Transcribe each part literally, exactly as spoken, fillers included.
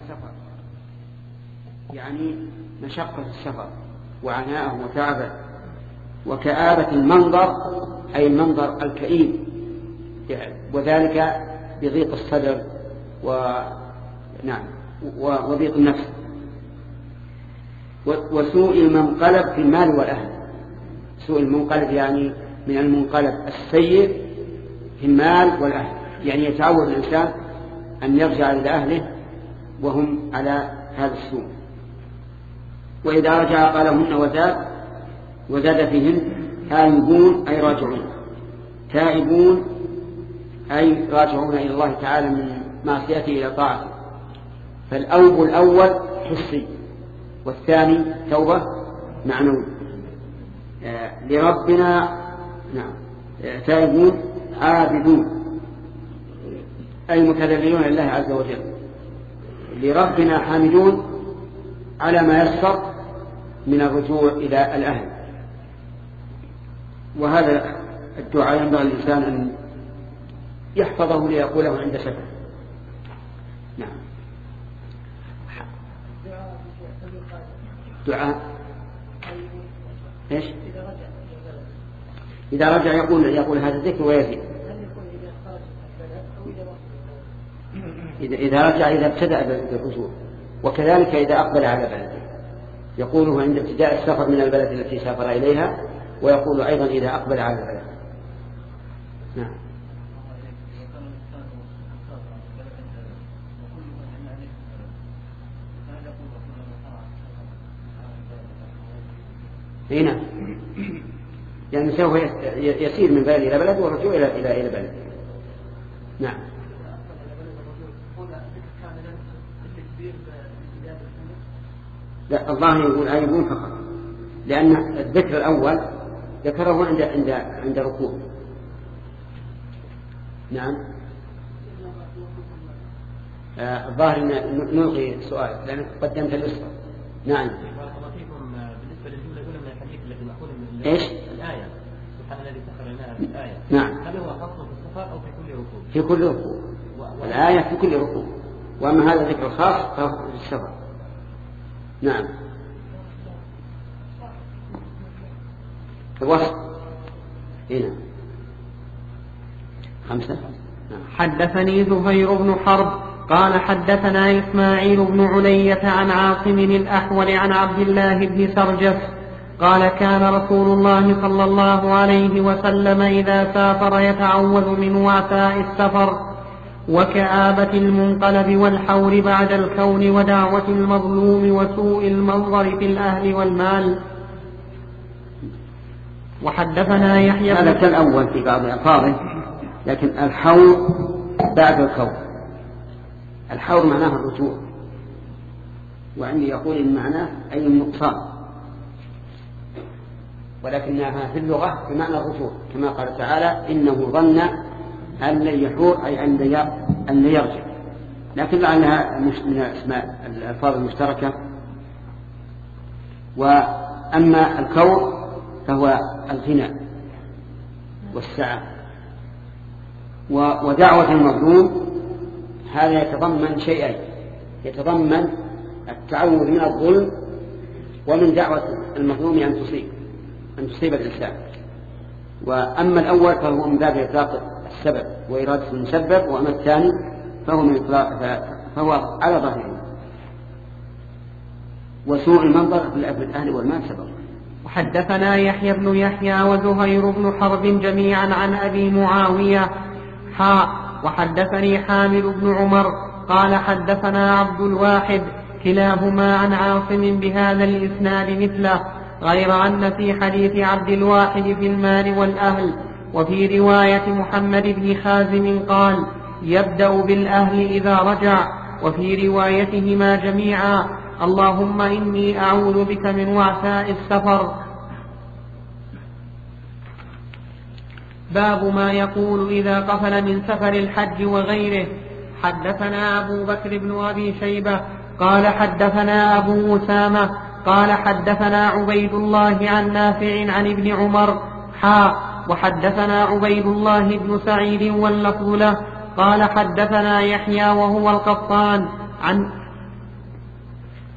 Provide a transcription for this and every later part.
السفر يعني مشقة السفر وعناءه وتعبه وكآبة المنظر أي المنظر الكئيب، وذلك بضيق الصدر ونعم وضيق النفس وسوء المنقلب في المال والأهل. سوء المنقلب يعني من المنقلب السيء في المال والأهل، يعني يتعود الإنسان أن يرجع إلى أهله وهم على هذا السوء. وإذا رجع قالهن وزاد وزاد فيهن تائبون أي راجعون، تائبون أي راجعون إلى الله تعالى من معصيته إلى طاعته. فالأوب الأول حسي والثاني توبة معنوي. آه لربنا نعم آه تائبون عابدون أي متذللون لله عز وجل، لربنا حامدون على ما يسر من الرجوع إلى الأهل. وهذا الدعاء ينبغي الإنسان أن يحفظه ليقوله عند سفر. نعم دعاء إيش؟ إذا رجع يقول يقول هذا الذكر ويزيد. إذا إذا رجع إذا ابتدأ بالرجوع، وكذلك إذا أقبل على بلده يقوله عند ابتداء السفر من البلد التي سافر إليها، ويقول أيضا إذا أقبل على البلد. نعم هنا يعني سوف يسير من بلد إلى بلد ورجوع إلى إلى إلى بلد. نعم لا الله يقول آيبون فقط، لأن الذكر الأول ذكره عند عند عند ركوع. نعم الظاهر أن نلغي سؤال لأنك قدمت الأسرة. نعم بالنسبة للجملة الأولى من الحديث الذي مأخوذ من إيش؟ الآية سبحان الذي سخر لنا في الآية. نعم هل هو خاص في السفر أو في كل ركوع؟ في كل ركوع. الآية في كل ركوع، وأما هذا الذكر الخاص فهو في السفر. نعم الوصف هنا خمسة. نعم. حدثني زهير بن حرب قال حدثنا إسماعيل بن علية عن عاصم الأحول عن عبد الله بن سرجس قال كان رسول الله صلى الله عليه وسلم إذا سافر يتعوذ من وعثاء السفر وكآبة المنقلب والحور بعد الكون ودعوة المظلوم وسوء المنظر في الأهل والمال. وحدثنا يحيى هذا كالأول في بعض ألفاظه، لكن الحور بعد الكون. الحور معناه الرجوع، وعندي يقول إن معناه أي النقصان، ولكنها في اللغة بمعنى الرجوع، كما قال تعالى إنه ظن أن لن يحور أي أن لا يرجع، لكن لعلها من الأسماء الألفاظ المشتركة. وأما الكون فهو الغنى والسعة. ودعوة المظلوم هذا يتضمن شيئين، يتضمن التعوذ من الظلم ومن دعوة المظلوم أن تصيب أن تصيب الإنسان. وأما الأول فهو من باب إطلاق السبب وإرادة المسبب، وأما الثاني فهو من إطلاق فهو على ظاهره. وسوء المنظر في الأهل والمال سبب. وحدثنا يحيى بن يحيى وزهير بن حرب جميعا عن أبي معاوية حاء وحدثني حامد بن عمر قال حدثنا عبد الواحد كلاهما عن عاصم بهذا الإسناد مثله، غير أن في حديث عبد الواحد في المال والأهل وفي رواية محمد بن خازم قال يبدأ بالأهل إذا رجع، وفي روايتهما جميعا اللهم إني أعوذ بك من وعثاء السفر. باب ما يقول إذا قفل من سفر الحج وغيره. حدثنا أبو بكر بن أبي شيبة قال حدثنا أبو أسامة قال حدثنا عبيد الله عن نافع عن ابن عمر حاء وحدثنا عبيد الله بن سعيد واللفظ له قال حدثنا يحيى وهو القطان عن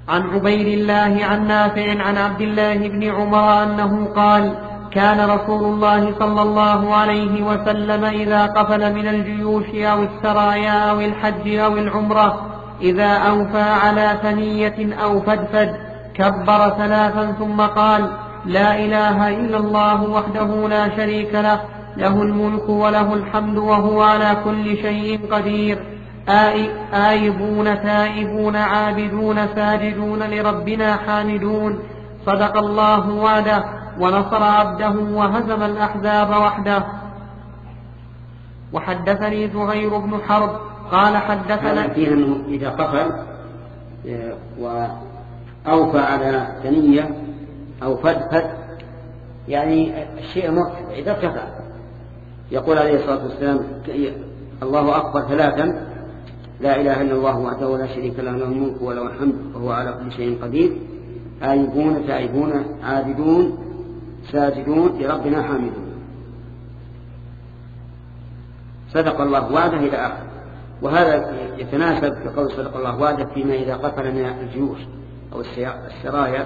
عن عبيد الله عن نافع عن عبد الله بن عمر أنه قال كان رسول الله صلى الله عليه وسلم إذا قفل من الجيوش أو السرايا أو الحج أو العمرة إذا أوفى على ثنية أو فدفد كبر ثلاثا ثم قال لا إله إلا الله وحده لا شريك له له الملك وله الحمد وهو على كل شيء قدير آيبون تائبون عابدون ساجدون لربنا حامدون صدق الله وعده ونصر عبده وهزم الأحزاب وحده. وحدثني زهير بن حرب قال حدثنا فيه أنه إذا قفل وأوفى على ثنية أو فدفد يعني الشيء مرتفع إذا ارتفع يقول عليه الصلاة والسلام الله أكبر ثلاثا لا إله إلا الله وحده لا شريك له له الملك وله الحمد وهو على كل شيء قدير آيبون تائبون عابدون ساجدون لربنا حامدون صدق الله وعده إلى آخر. وهذا يتناسب كقول صدق الله وعده فيما إذا قتل من الجيوش أو السرايا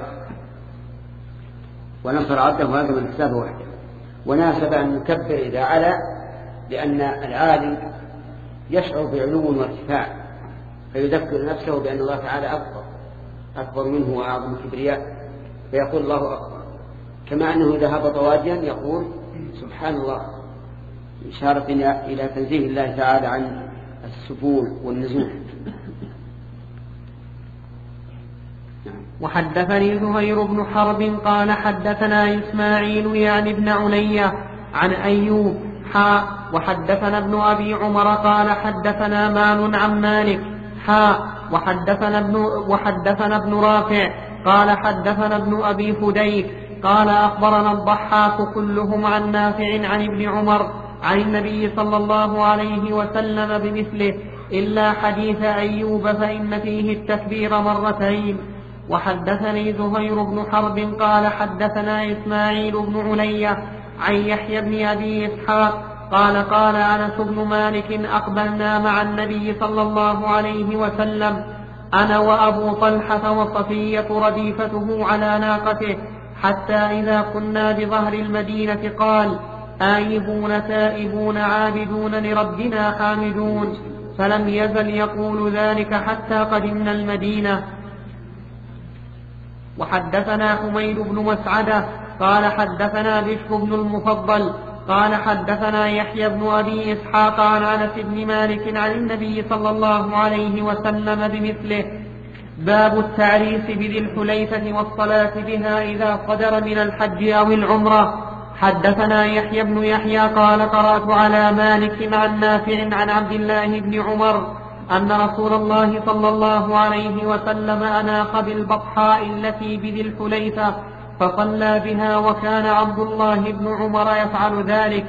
ونصر عبده وهذا من حسابه وحده. وناسب أن نكبر إذا علا لأن العالي يشعر بعلو وارتفاع فيذكر نفسه بأن الله تعالى أكبر أكبر منه وأعظم كبرياء فيقول الله أكبر. كما أنه إذا هبط واديا يقول سبحان الله إشارة إلى تنزيه الله تعالى عن السفول والنزول. وحدثني زهير بن حرب قال حدثنا إسماعيل يعني ابن علية عن أيوب حاء وحدثنا ابن أبي عمر قال حدثنا مان عن مالك حاء وحدثنا ابن, وحدثنا ابن رافع قال حدثنا ابن أبي فديك قال أخبرنا الضحاك كلهم عن نافع عن ابن عمر عن النبي صلى الله عليه وسلم بمثله إلا حديث أيوب فإن فيه التكبير مرتين. وحدثني زهير بن حرب قال حدثنا إسماعيل بن علية عن يحيى بن أبي إسحاق قال قال أنس بن مالك أقبلنا مع النبي صلى الله عليه وسلم أنا وأبو طلحة وصفية رديفته على ناقته حتى إذا كنا بظهر المدينة قال آيبون تائبون عابدون لربنا حامدون فلم يزل يقول ذلك حتى قدمنا المدينة. وحدثنا حميد بن مسعدة قال حدثنا بشر بن المفضل قال حدثنا يحيى بن أبي إسحاق عن أنس بن مالك عن النبي صلى الله عليه وسلم بمثله. باب التعريس بذي الحليفة والصلاة بها إذا صدر من الحج أو العمرة. حدثنا يحيى بن يحيى قال قرأت على مالك عن نافع عن عبد الله بن عمر أن رسول الله صلى الله عليه وسلم أناق بالبطحاء التي بذي الحليفة فصلى بها وكان عبد الله بن عمر يفعل ذلك.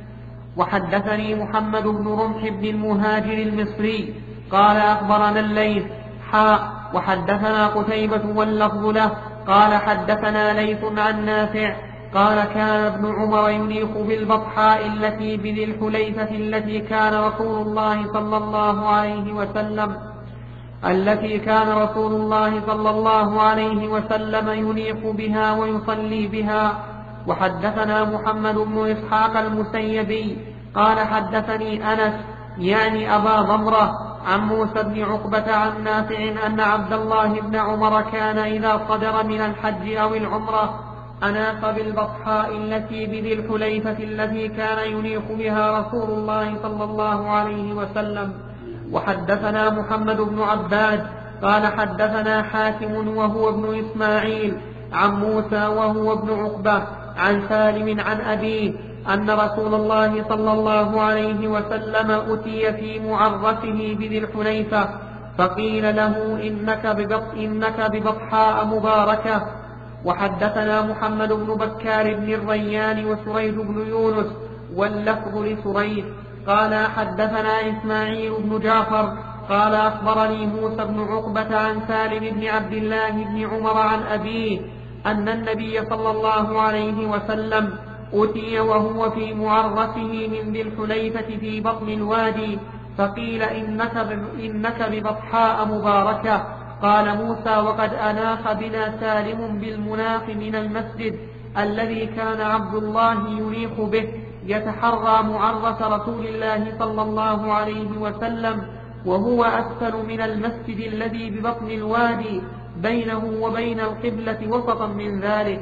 وحدثني محمد بن رمح بن المهاجر المصري قال أخبرنا الليث حاء وحدثنا قتيبة واللفظ له قال حدثنا ليث عن نافع قال كان ابن عمر ينيخ بالبطحاء التي بذي الحليفة التي كان رسول الله صلى الله عليه وسلم التي كان رسول الله صلى الله عليه وسلم ينيخ بها ويصلي بها. وحدثنا محمد بن إسحاق المسيبي قال حدثني أنس يعني أبا ضمرة عن موسى بن عقبة عن نافع أن عبد الله بن عمر كان إذا صدر من الحج أو العمرة أناق بالبطحاء التي بذي الحليفة التي كان ينيخ بها رسول الله صلى الله عليه وسلم. وحدثنا محمد بن عباد قال حدثنا حاتم وهو ابن إسماعيل عن موسى وهو ابن عقبة عن سالم عن أبيه أن رسول الله صلى الله عليه وسلم أتي في معرسه بذي الحليفة فقيل له إنك, ببط إنك ببطحاء مباركة. وحدثنا محمد بن بكار بن الريان وسريد بن يونس واللفظ لسريد قال حدثنا إسماعيل بن جعفر قال أخبرني موسى بن عقبة عن سالم بن عبد الله بن عمر عن أبيه أن النبي صلى الله عليه وسلم أتي وهو في معرسه من ذي الحليفة في بطن الوادي فقيل إنك, إنك ببطحاء مباركة قال موسى وقد أناخ بنا سالم بالمناخ من المسجد الذي كان عبد الله ينيخ به يتحرى معرس رسول الله صلى الله عليه وسلم، وهو أسفل من المسجد الذي ببطن الوادي بينه وبين القبلة وسطا من ذلك.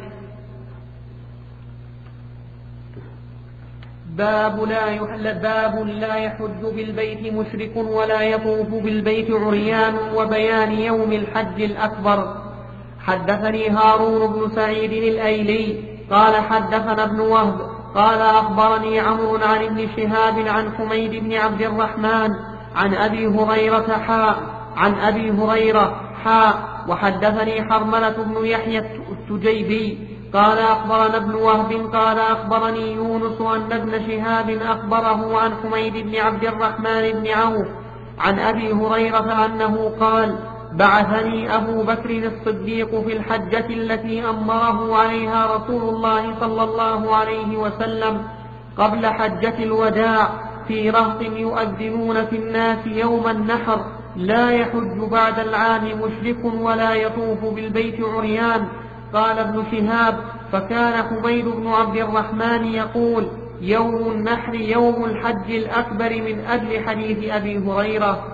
باب لا, يحل باب لا يحج بالبيت مشرك ولا يطوف بالبيت عريان وبيان يوم الحج الأكبر. حدثني هارون بن سعيد الأيلي قال حدثنا ابن وهب قال أخبرني عمرو عن ابن شهاب عن حميد بن عبد الرحمن عن أبي هريرة حاء عن أبي هريرة حاء وحدثني حرملة بن يحيى التجيبي قال أخبرنا ابن وهب قال أخبرني يونس أن ابن شهاب أخبره عن حميد بن عبد الرحمن بن عوف عن أبي هريرة أنه قال بعثني أبو بكر الصديق في الحجة التي أمره عليها رسول الله صلى الله عليه وسلم قبل حجة الوداع في رهط يؤذنون في الناس يوم النحر لا يحج بعد العام مشرك ولا يطوف بالبيت عريان. قال ابن شهاب فكان حميد بن عبد الرحمن يقول يوم النحر يوم الحج الأكبر من أجل حديث أبي هريرة.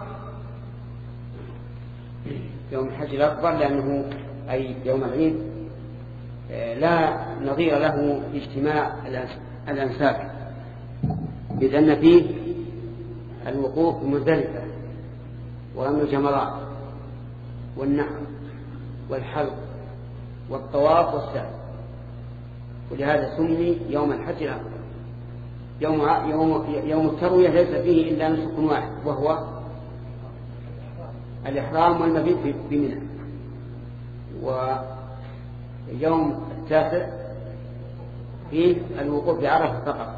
يوم الحج الأكبر لأنه أي يوم العيد لا نظير له في اجتماع الأنساك، بأن فيه الوقوف بمزدلفة ورمي الجمرات والنحر والحلق والطواف والسعي، ولهذا سمي يوم الحج الأكبر. يوم يوم يوم التروية ليس فيه إلا نسك واحد وهو الإحرام والمبيت بمنى، ويوم التاسع فيه الوقوف بعرفة فقط،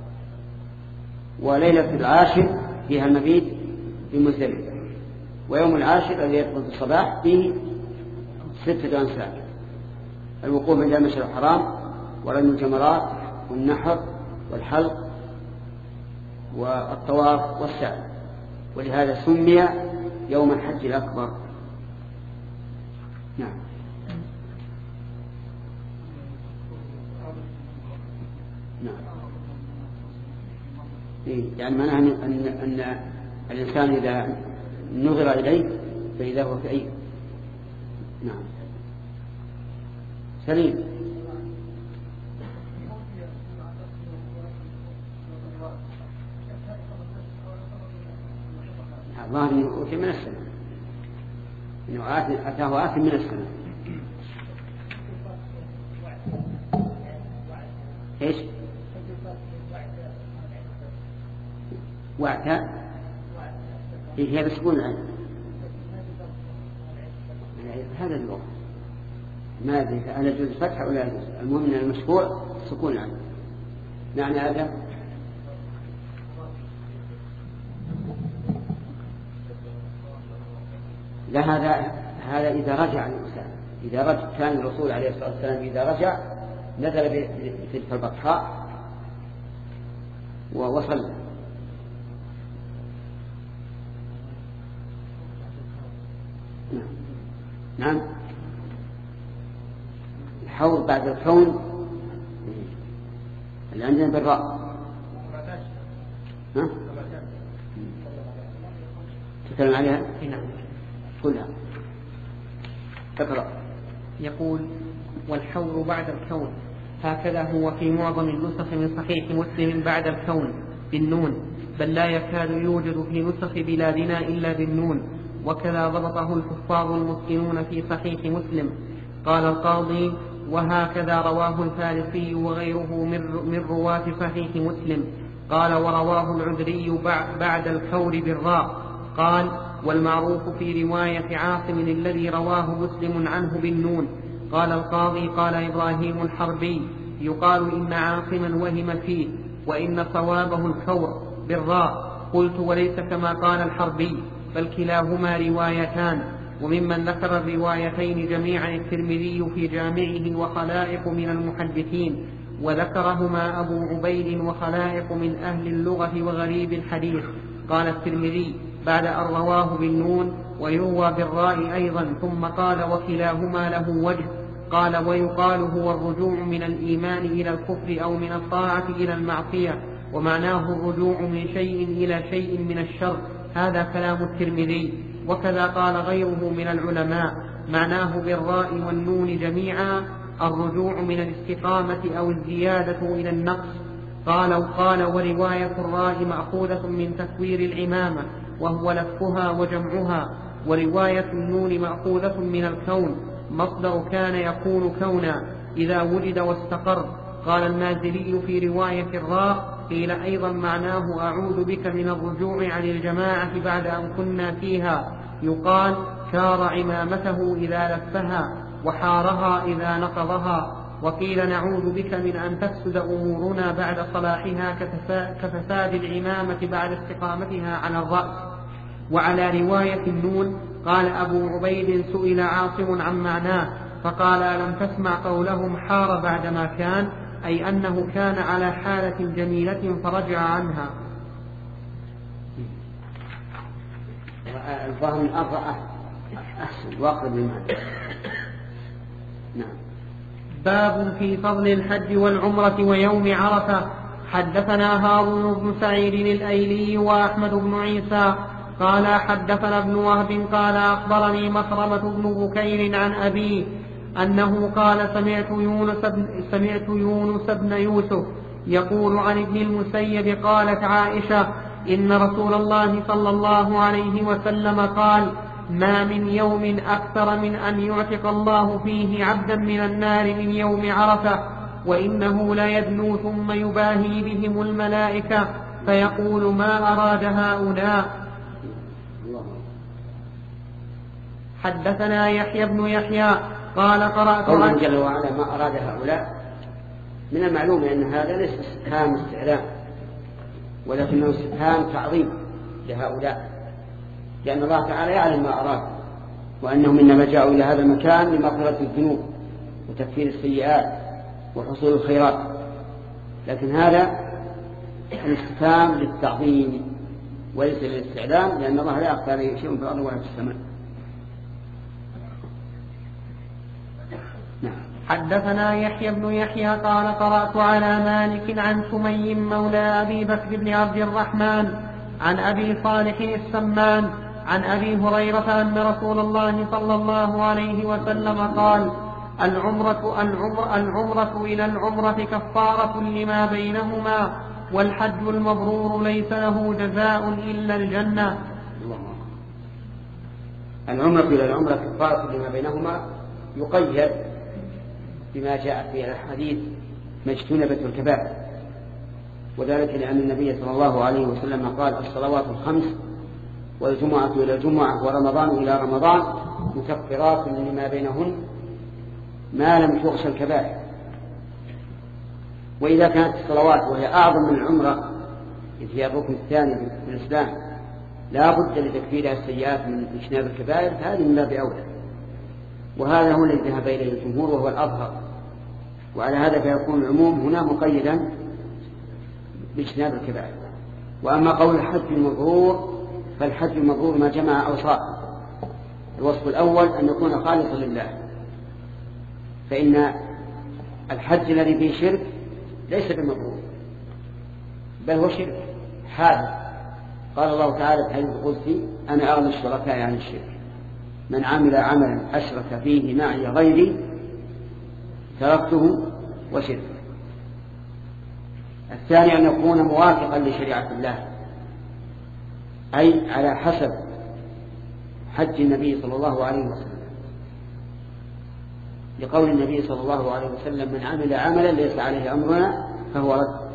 وليلة العاشر فيها المبيت بمزدلفة، ويوم العاشر الذي يدخل في الصباح فيه ستة أنساك: الوقوف عند المشعر الحرام ورمي الجمرات والنحر والحلق والطواف والسعي، ولهذا سمي يوم الحج الأكبر. نعم. نعم. إيه؟ يعني معناه أن, أن, أن الإنسان إذا نظر إليه فإذا هو في عيد. نعم. سليم. الله أنه أوتي من السنة، إنه أتاه آت من السنة. إيش؟ وعتاء هي بسكون العين، هذا اللغة ما أدري هل يجوز الفتح ولا يجوز، المهم أن المشروع سكون العين. معنى هذا لا، هذا هذا إذا رجع الإنسان، إذا رجع كان الرسول عليه الصلاة والسلام إذا رجع نزل في البطحاء ووصل. نعم. الحوض بعد الكون اللي عندنا بالراء. ها؟ تتكلم عليها؟ نعم. كلها. تقرأ. يقول: والحور بعد الكون، هكذا هو في معظم النسخ من صحيح مسلم بعد الكون بالنون، بل لا يكاد يوجد في نسخ بلادنا إلا بالنون، وكذا ضبطه الحفاظ المتقنون في صحيح مسلم. قال القاضي: وهكذا رواه الفارسي وغيره من رواة صحيح مسلم. قال: ورواه العذري بعد الكور بالراء. قال: والمعروف في رواية عاصم الذي رواه مسلم عنه بالنون. قال القاضي: قال إبراهيم الحربي: يقال إن عاصما وهم فيه، وإن صوابه الكور بالراء. قلت: وليس كما قال الحربي، بل كلاهما روايتان. وممن ذكر الروايتين جميعا الترمذي في جامعه وخلائق من المحدثين، وذكرهما أبو عبيد وخلائق من أهل اللغة وغريب الحديث. قال الترمذي: بعد أن رواه بالنون ويروى بالراء أيضا ثم قال وكلاهما له وجه. قال ويقال هو الرجوع من الإيمان إلى الكفر أو من الطاعة إلى المعصية، ومعناه الرجوع من شيء إلى شيء من الشر. هذا كلام الترمذي. وكذا قال غيره من العلماء معناه بالراء والنون جميعا الرجوع من الاستقامة أو الزيادة إلى النقص. قال وقال ورواية الراء مأخوذة من تكوير العمامة وهو لفها وجمعها، ورواية النون مأخوذة من الكون، مصدر كان يكون كونا إذا وجد واستقر. قال المازلي في رواية الراء قيل أيضا معناه أعوذ بك من الرجوع عن الجماعة بعد أن كنا فيها، يقال شار عمامته إذا لفها وحارها إذا نقضها. وقيل نعوذ بك من أن تفسد أمورنا بعد صلاحها كفساد العمامة بعد استقامتها على الرأس. وعلى رواية النون قال أبو عبيد سئل عاصم عن معناه فقال ألم تسمع قولهم حار بعدما كان، أي أنه كان على حالة جميلة فرجع عنها. الظاهر من أرضى أحسن وأقرب للمعنى. نعم. باب في فضل الحج والعمرة ويوم عرفة. حدثنا هارون بن سعيد الأيلي وأحمد بن عيسى قال حدثنا ابن وهب قال أخبرني مخرمة بن بكير عن أبيه أنه قال سمعت يونس بن, سمعت يونس بن يوسف يقول عن ابن المسيب قالت عائشة إن رسول الله صلى الله عليه وسلم قال ما من يوم أكثر من أن يعتق الله فيه عبدا من النار من يوم عرفة، وإنه لا يدنو ثم يباهي بهم الملائكة فيقول ما أراد هؤلاء. حدثنا يحيى بن يحيى قال قرأت قوله جل وعلا ما أراد هؤلاء، من المعلوم أن هذا ليس استفهام استعلام ولكنه استفهام تعظيم لهؤلاء، لأن الله تعالى يعلم ما أراد وأنهم إنما جاءوا إلى هذا المكان لمغفرة الذنوب وتكفير السيئات وحصول الخيرات، لكن هذا الاستفهام للتعظيم وليس للاستعلام، لأن الله لا يخفى عليه شيء في الأرض ولا في السماء. نعم. حدثنا يحيى بن يحيى قال قرأت على مالك عن سمي مولى أبي بكر بن عبد الرحمن عن أبي صالح السمان عن أبي هريرة أن رسول الله صلى الله عليه وسلم قال العمرة, العمر العمرة إلى العمرة كفارة لما بينهما، والحج المبرور ليس له جزاء إلا الجنة. العمرة إلى العمرة كفارة لما بينهما يقيد بما جاء في الحديث ما اجتنبت الكبائر، وذلك لأن النبي صلى الله عليه وسلم قال الصلوات الخمس والجمعة إلى الجمعة ورمضان إلى رمضان مكفرات لما بينهن ما لم تغش الكبائر. وإذا كانت الصلوات وهي أعظم من العمرة إذ هي الركن الثاني في الإسلام لا بد لتكفيرها السيئات من اجتناب الكبائر، هذه من باب أولى، وهذا هو الذي ذهب إليه الجمهور وهو الأظهر. وعلى هذا فيكون العموم هنا مقيدا باجتناب الكبائر. وأما قول الحج المبرور فالحج المبرور ما جمع أوصاف. الوصف الأول أن يكون خالصا لله، فإن الحج الذي فيه شرك ليس بمبرور بل هو شرك حادث. قال الله تعالى في الحديث القدسي أنا أغنى الشركاء عن الشرك، من عمل عملا أشرك فيه معي غيري تركته وشركه. الثاني أن يكون موافقا لشريعة الله، أي على حسب حج النبي صلى الله عليه وسلم، لقول النبي صلى الله عليه وسلم من عمل عملا ليس عليه أمرنا فهو رد.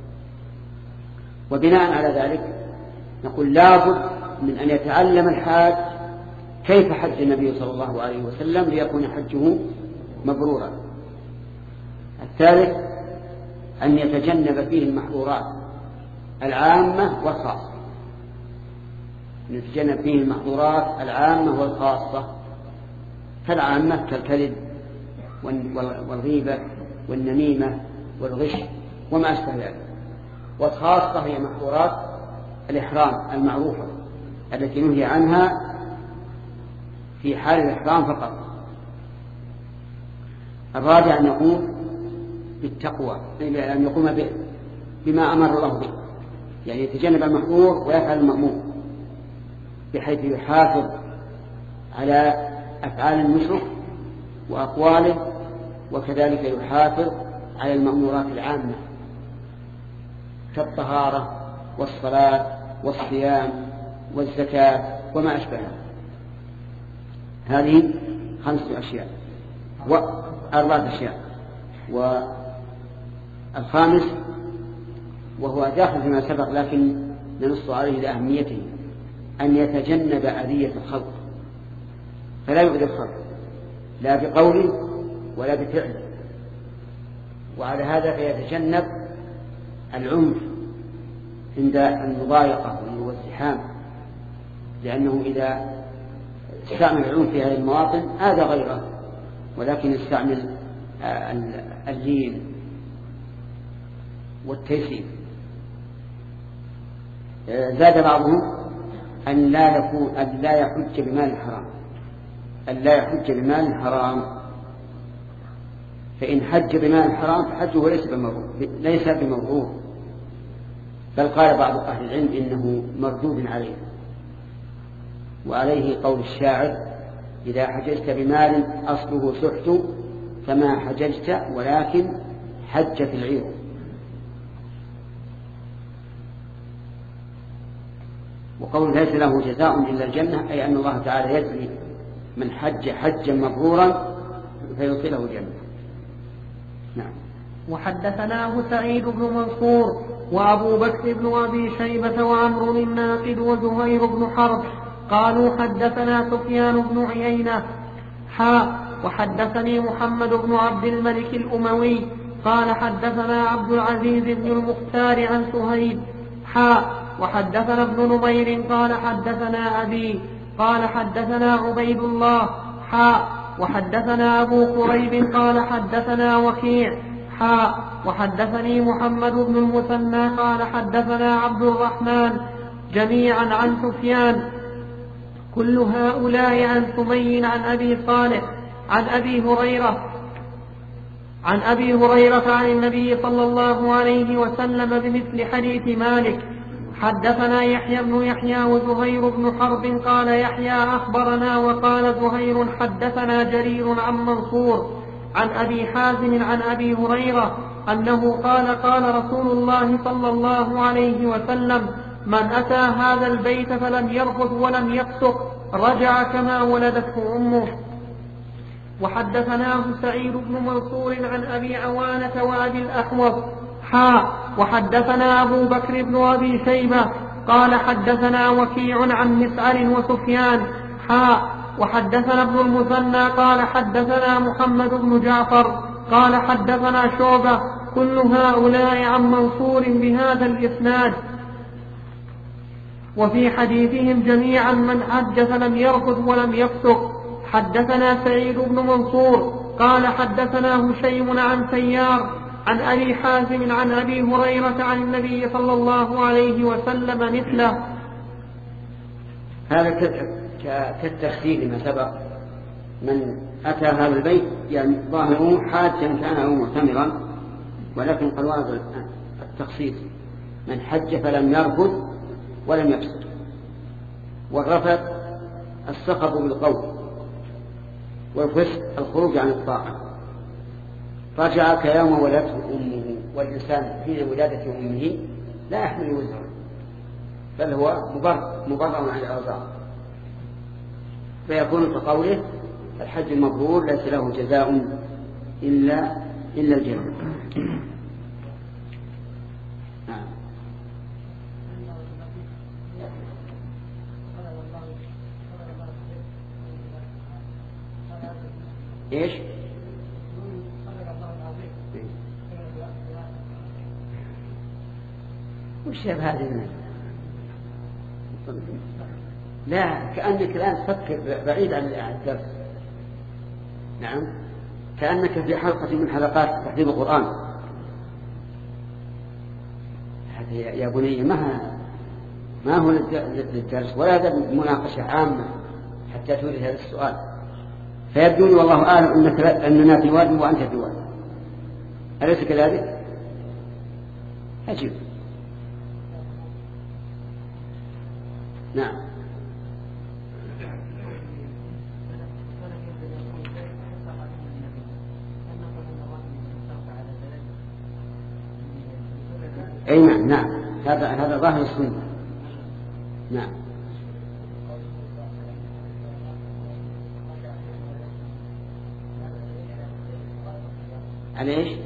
وبناء على ذلك نقول لابد من أن يتعلم الحاج كيف حج النبي صلى الله عليه وسلم ليكون حجه مبرورا. الثالث أن يتجنب فيه المحظورات العامة والخاصة، أن يتجنب فيه المحظورات العامة والخاصة، فالعامة كالكذب والغيبة والنميمة والغش وما أشبه ذلك، والخاصة هي محظورات الإحرام المعروفة التي نهي عنها في حال الإحرام فقط. الرابع أن يقوم بالتقوى، أن يقوم بما أمر الله به، يعني يتجنب المحظور ويفعل المأمور، بحيث يحافظ على أفعال النسك وأقواله، وكذلك يحافظ على المأمورات العامة كالطهارة والصلاة والصيام والزكاة وما أشبهها. هذه خمسة أشياء وأربعة أشياء. والخامس وهو داخل فيما سبق لكن ننص عليه لأهميته، أن يتجنب أذية الخلق، فلا يؤذي الخلق لا بقوله ولا بفعله. وعلى هذا فيتجنب العنف عند المضايقة والازدحام، لأنه إذا استعمل العنف في هذه المواطن آذى غيره، ولكن استعمل اللين والتيسير. زاد بعضهم أن لا يكون أن لا يحج بمال حرام، أن لا يحج بمال حرام، فإن حج بمال حرام فحجه ليس بمبرور ليس بمبرور، بل قال بعض أهل العلم إنه مردود عليه. وعليه قول الشاعر: إذا حججت بمال أصله سحت فما حججت ولكن حجت العير. وقول ليس له جزاء إلا الجنة، أي أن الله تعالى يجزي من حج حجا مبرورا فيوصله الجنة. نعم. وحدثناه سعيد بن منصور وأبو بكر بن أبي شيبة وعمر الناقد وزهير بن حرب قالوا حدثنا سفيان بن عيينة حاء وحدثني محمد بن عبد الملك الأموي قال حدثنا عبد العزيز بن المختار عن سهيل حاء وحدثنا ابن نمير قال حدثنا أبي قال حدثنا عبيد الله حاء وحدثنا أبو قريب قال حدثنا وكيع حاء وحدثني محمد بن المثنى قال حدثنا عبد الرحمن جميعا عن سفيان كل هؤلاء عن سمي عن أبي صالح عن أبي هريرة عن أبي هريرة عن النبي صلى الله عليه وسلم بمثل حديث مالك. حدثنا يحيى بن يحيى وزهير بن حرب قال يحيى أخبرنا وقال زهير حدثنا جرير عن منصور عن أبي حازم عن أبي هريرة أنه قال قال رسول الله صلى الله عليه وسلم من أتى هذا البيت فلم يرفث ولم يفسق رجع كما ولدته أمه. وحدثناه سعيد بن منصور عن أبي عوانة وأبي الأحوص حاء وحدثنا أبو بكر بن أبي شيبة قال حدثنا وكيع عن مسعر وسفيان حاء وحدثنا ابن المثنى قال حدثنا محمد بن جعفر قال حدثنا شعبة كل هؤلاء عن منصور بهذا الإسناد. وفي حديثهم جميعا من حج فلم يرفث ولم يفسق. حدثنا سعيد بن منصور قال حدثنا هشيم عن سيار عن أبي حازم عن أبي هريرة عن النبي صلى الله عليه وسلم مثله. هذا كالتفسير لما سبق، من أتى هذا البيت يعني ظاهره حاجا كان أو معتمرا، ولكن قال واضح التخصيص من حج فلم يرفث ولم يفسق. والرفث السخط بالقول، والفسق الخروج عن الطاعة. رجع كيوم ولدته أمه، والإنسان حين ولادة أمه لا يحمل وزرا بل هو مبرر عن الأوزار، فيكون كقوله الحج المبرور ليس له جزاء إلا إلا الجنة. إيش؟ وش هذه؟ لا، كأنك الآن تفكر بعيد عن الدرس. نعم، كأنك في حلقة من حلقات تحفيظ القرآن. هذا يا بني ما ما هو للدرس ولا هذا مناقشة عامة حتى تورد هذا السؤال، فيبدو لي والله أعلم أنك أننا في واد وأنت في واد، أليس كذلك؟ أجيب. نعم. أي نعم نعم هذا هذا ظاهر السنة. نعم. على إيش؟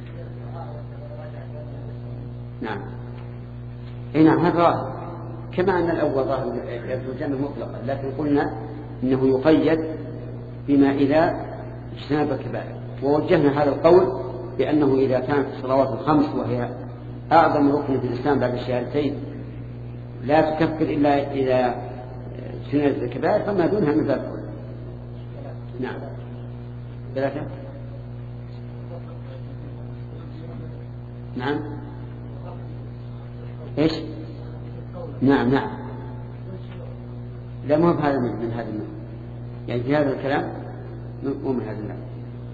نعم. أي نعم هذا ظاهر، كما أن الأول ظاهر الجنة مطلقا، لكن قلنا إنه يقيد بما إذا اجتنب الكبائر، ووجهنا هذا القول بأنه إذا كانت الصلوات الخمس وهي أعظم ركن في الإسلام بعد الشهادتين لا تكفر إلا إذا اجتنبت الكبائر، فما دونها من باب. نعم. ثلاثة. نعم. إيش؟ نعم نعم. لا مو بهذا من هذا النوع، يعني في هذا الكلام مو من هذا النوع.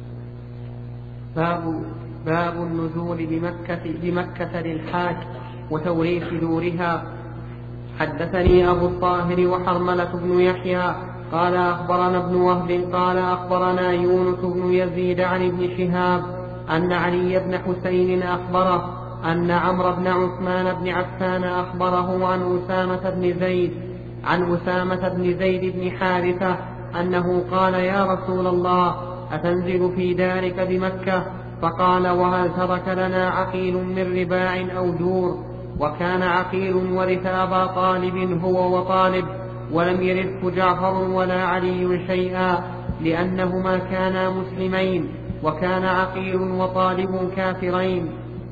باب باب النزول بمكة بمكة للحاج وتوريث دورها. حدثني أبو الطاهر وحرملة بن يحيى قال أخبرنا ابن وهب قال أخبرنا يونس بن يزيد عن ابن شهاب أن علي بن حسين أخبره أن عمرو بن عثمان بن عفان أخبره عن أسامة بن زيد عن أسامة بن زيد بن حارثة أنه قال يا رسول الله أتنزل في دارك بمكة؟ فقال وهل ترك لنا عقيل من رباع أو دور؟ وكان عقيل ورث أبا طالب هو وطالب، ولم يرثه جعفر ولا علي شيئا لأنهما كانا مسلمين، وكان عقيل وطالب كافرين.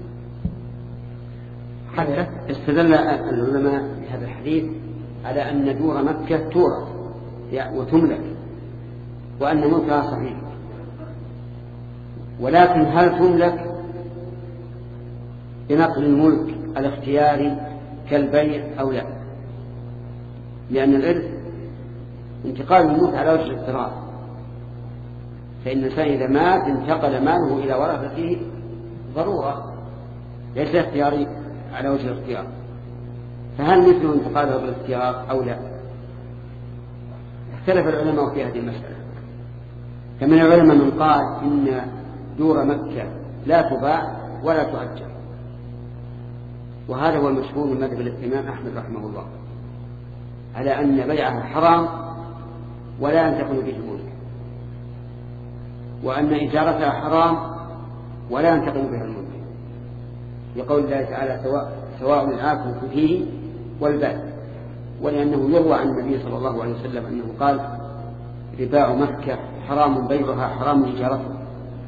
حدث استدل العلماء بهذا الحديث على أن دور مكة تورث وتملك، وأن ملكها صحيح، ولكن هل تملك بنقل الملك الاختياري كالبيع أو لا؟ لأن الإرث انتقال الملك على وجه الاضطرار، فإن الإنسان إذا مات انتقل ماله إلى ورثته ضرورة، ليس اختياري على وجه الاختيار، فهل مثل انتقاله بالاختيار أو لا؟ اختلف العلماء في هذه المسألة، فمن العلماء من قال إن دور مكة لا تباع ولا تؤجر، وهذا هو المشهور من مذهب الإمام أحمد رحمه الله، على أن بيعها حرام ولا ينتقل به الملك، وأن إجارتها حرام ولا ينتقل بها الملك، لقول الله تعالى سواء, سواء العاكف فيه والباد، ولأنه يروى عن النبي صلى الله عليه وسلم أنه قال رباع مكة حرام بيعها حرام إجارتها،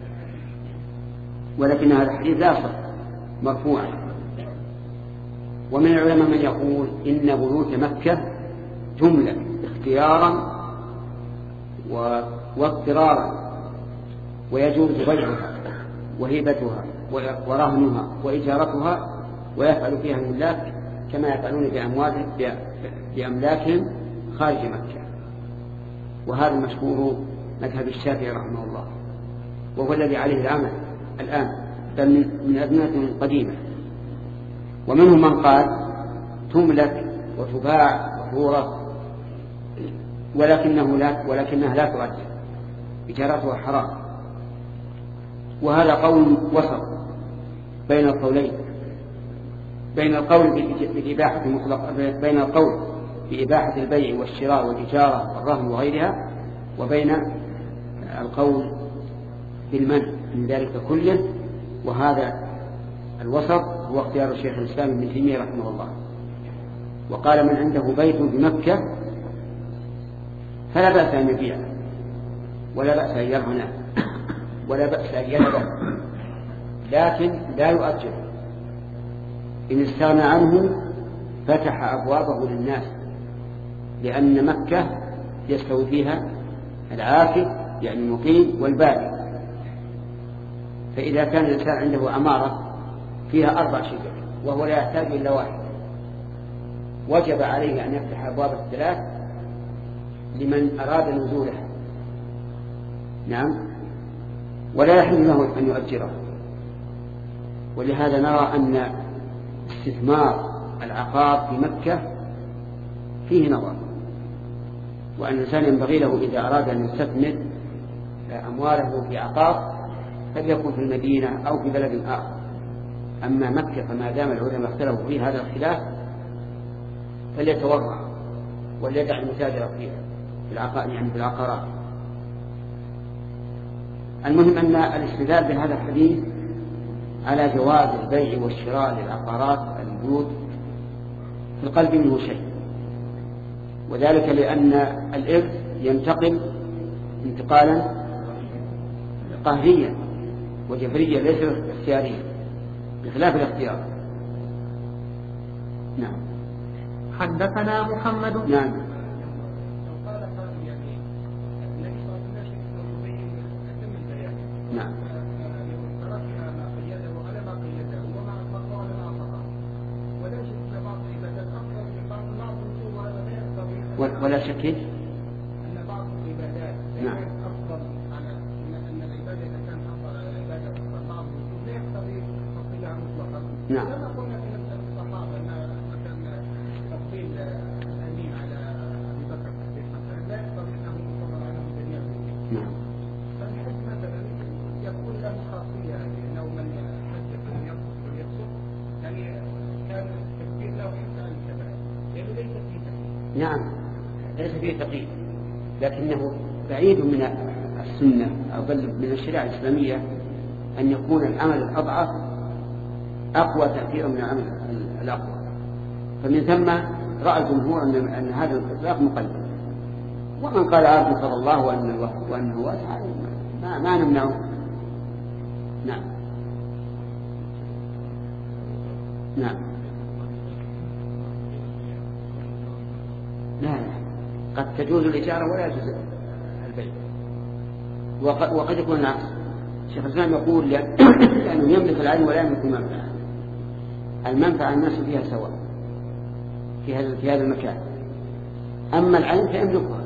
ولكن هذا الحديث لا صح مرفوعا. ومن العلماء من يقول إن بيوت مكة تملك اختيارا واضطرارا، ويجوز بيعها وهبتها ورهنها وإجارتها، ويفعل فيها الملاك كما يفعلون بأملاكهم خارج مكة، وهذا المشهور مذهب الشافعي رحمه الله، وهو الذي عليه العمل الآن بل من أزمنة قديمة. ومنهم من قال تملك وتباع وتورث ولكنه لا ولكنها لا تؤجر، إجارتها حرام، وهذا قول وسط بين القولين، بين القول بالإباحة المطلقة، بين القول بإباحة البيع والشراء والإجارة والرهن وغيرها، وبين القول بالمنع من ذلك كله، وهذا الوسط هو اختيار الشيخ الإسلام ابن تيمية رحمه الله. وقال من عنده بيت بمكة فلا بأس أن يبيع ولا بأس أن يرهن ولا بأس أن يهبه، لكن لا يؤجر. إن استغنى عنه فتح أبوابه للناس، لأن مكة يستوي فيها العاكف يعني المقيم والبادي، فإذا كان الإنسان عنده عمارة فيها أربع شجر وهو لا يحتاج إلا واحد، وجب عليه أن يفتح أبواب الثلاث لمن أراد نزولها. نعم. ولا يحل له أن يؤجره. ولهذا نرى أن استثمار العقار في مكة فيه نظر، وأن الإنسان ينبغي له إذا أراد أن يستثمر أمواله في عقار فليكن في المدينة أو في بلد آخر. أما مكة فما دام العلماء اختلفوا في هذا الخلاف فليتورع وليدع المتاجر فيها في العقار، يعني في العقارات. المهم أن الاستدلال بهذا الحديث على جواز البيع والشراء للعقارات البيوت في القلب منه شيء، وذلك لأن الإرث ينتقل انتقالا قهريا وجبريا ليس اختياريا بخلاف الاختيار. نعم. حدثنا محمد. نعم. نعم. ولا شك أن بعض العبادات نعم. أفضل على أن العبادة إذا كان أفضل على العبادة أفضل بعض الوجود لا يقتضي تفضيلها مطلقا. نعم. كما قلنا في مسألة الصحابة أن كان تفضيل الأمين على أبي بكر تفضيل حسن لا يقتضي أنه مفضل على جميع الوجود. نعم. فالحج مثلا يكون له خاصية أنه من حج فلم يقصد وليقصد يعني كان التفكير له حتى عن الكبائر لأنه ليس فيه تفكير. نعم ليس فيه تقييد، لكنه بعيد من السنة أو بل من الشريعة الإسلامية أن يكون العمل الأضعف أقوى تأثيرا من العمل الأقوى. فمن ثم رأى الجمهور أن, أن هذا الإطلاق مقلد، ومن قال عبد فضل الله وأنه, وأنه واسع ما, ما نمنعه. نعم. نعم. لا لا قد تجوز الإجارة ولا يجوز البيع، وقد, وقد يكون العكس. الشيخ الإسلام يقول لأنه يملك العين ولا يملك المنفعة. المنفعة الناس فيها سواء في هذا في هذا المكان، أما العين فيملكها.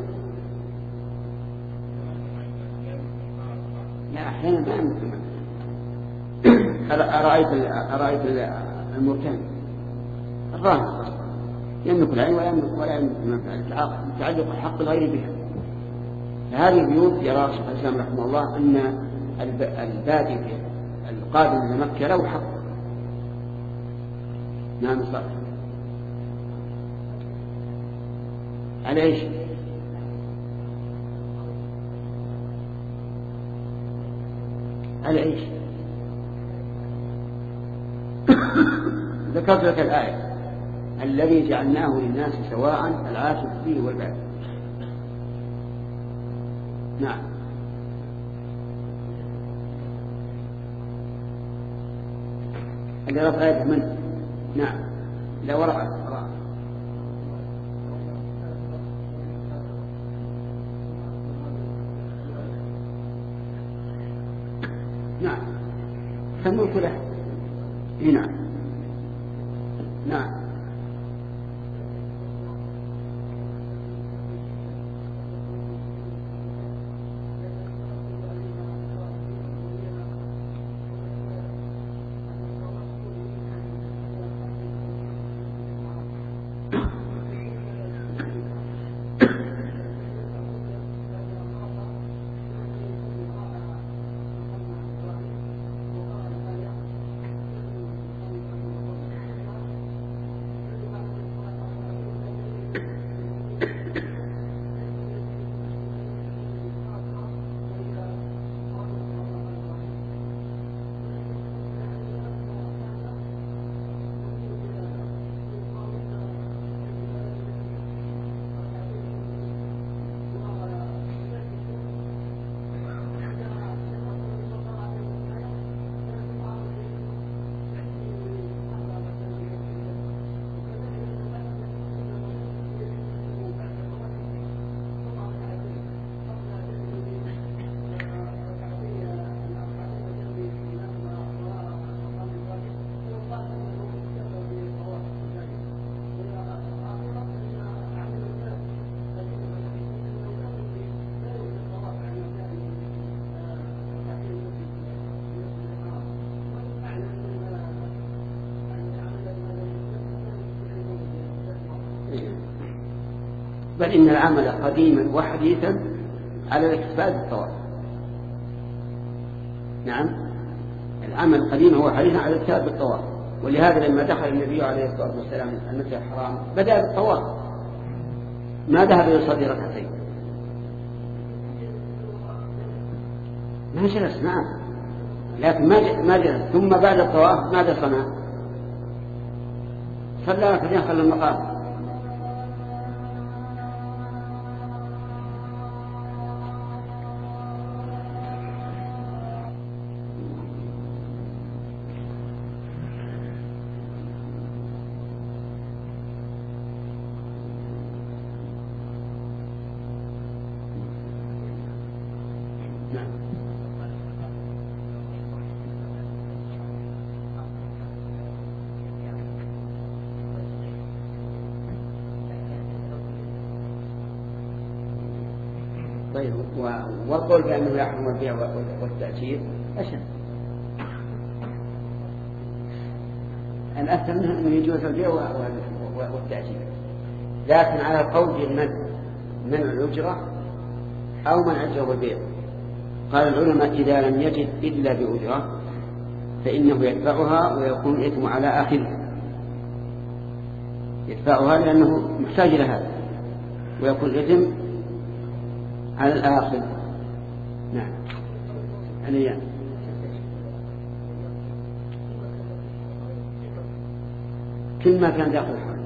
لا أحيانا ما يملك المنفعة. أرأيت أرأيت المرتان الراهن يملك العين ولا يملك ولا يملك المنفعة تعلق حق الغير بها. فهذه البيوت يرى الشيخ الإسلام رحمه الله أن البادي القادم إلى مكة له حق. نعم صح. على ايش؟ على ايش؟ ذكرت لك الآية الذي جعلناه للناس سواء العاكف فيه والباد. نعم. اللي رفع يده من؟ نعم. لا وراء وراء. نعم. فالملك له. نعم. نعم. بل إن العمل قديما وحديثا على الاكتفاء بالطواف. نعم، العمل قديما وحديثا على الاكتفاء بالطواف. ولهذا لما دخل النبي عليه الصلاة والسلام المسجد الحرام بدأ بالطواف، ما ذهب يصلي ركعتين، ما جلس نعم، لكن ما جلس. ثم بعد الطواف ماذا صنع؟ صلى ركعتين خلف المقام. طيب، والقول بأنه يحرم البيع والتأجير أشد. الأثر أنه يجوز البيع والتأجير، لكن على القول بالمنع، منع الأجرة أو منع الأجرة والبيع. قال العلماء إذا لم يجد إلا بأجرة فإنه يدفعها ويكون الإثم على آخره، يدفعها لأنه محتاج لهذا ويكون الإثم على الآخر. نعم، عليا كل ما كان داخل الحرم،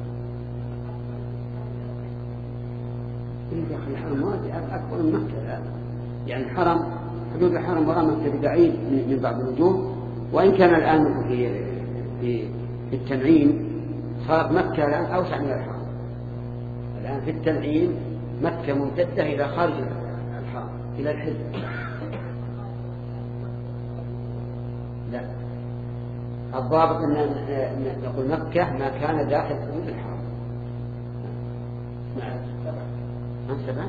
داخل الحرم أكبر من مكة الآن، يعني الحرم حدود الحرم وراء مكة بعيد من بعض الوجوه، وإن كان الآن في في في التنعيم صارت مكة الآن أوسع من الحرم. الآن في التنعيم مكة ممتدة إلى خارج الحرم إلى الحج. لا، الضابط أن نقول مكة ما كان داخل حدود الحرم. نعم، سبعة.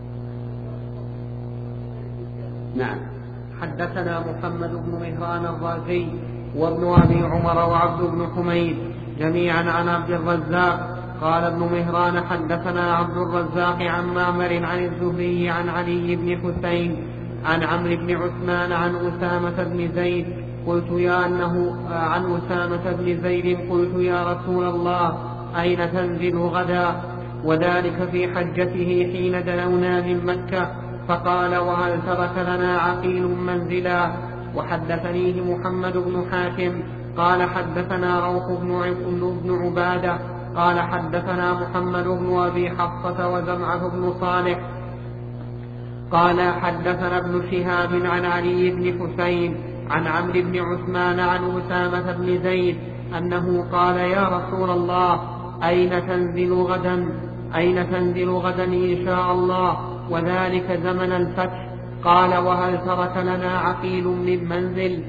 نعم. حدثنا محمد بن مهران الرازي وابن أبي عمر وعبد بن حميد جميعا عن عبد الرزاق قال ابن مهران حدثنا عبد الرزاق عن معمر عن الزهري عن علي بن حسين عن عمرو بن عثمان عن أسامة بن زيد قلت يا أنه عن أسامة بن زيد قلت يا رسول الله أين تنزل غدا؟ وذلك في حجته حين دنونا من مكة، فقال وهل ترك لنا عقيل منزلا؟ وحدثنيه محمد بن حاتم قال حدثنا روح بن عبادة قال حدثنا محمد بن أبي حفصة وزمعة بن صالح قال حدثنا ابن شهاب عن علي بن حسين عن عمرو بن عثمان عن أسامة بن زيد أنه قال يا رسول الله أين تنزل غدا؟ أين تنزل غدا إن شاء الله؟ وذلك زمن الفتح. قال وهل ترك لنا عقيل من منزل؟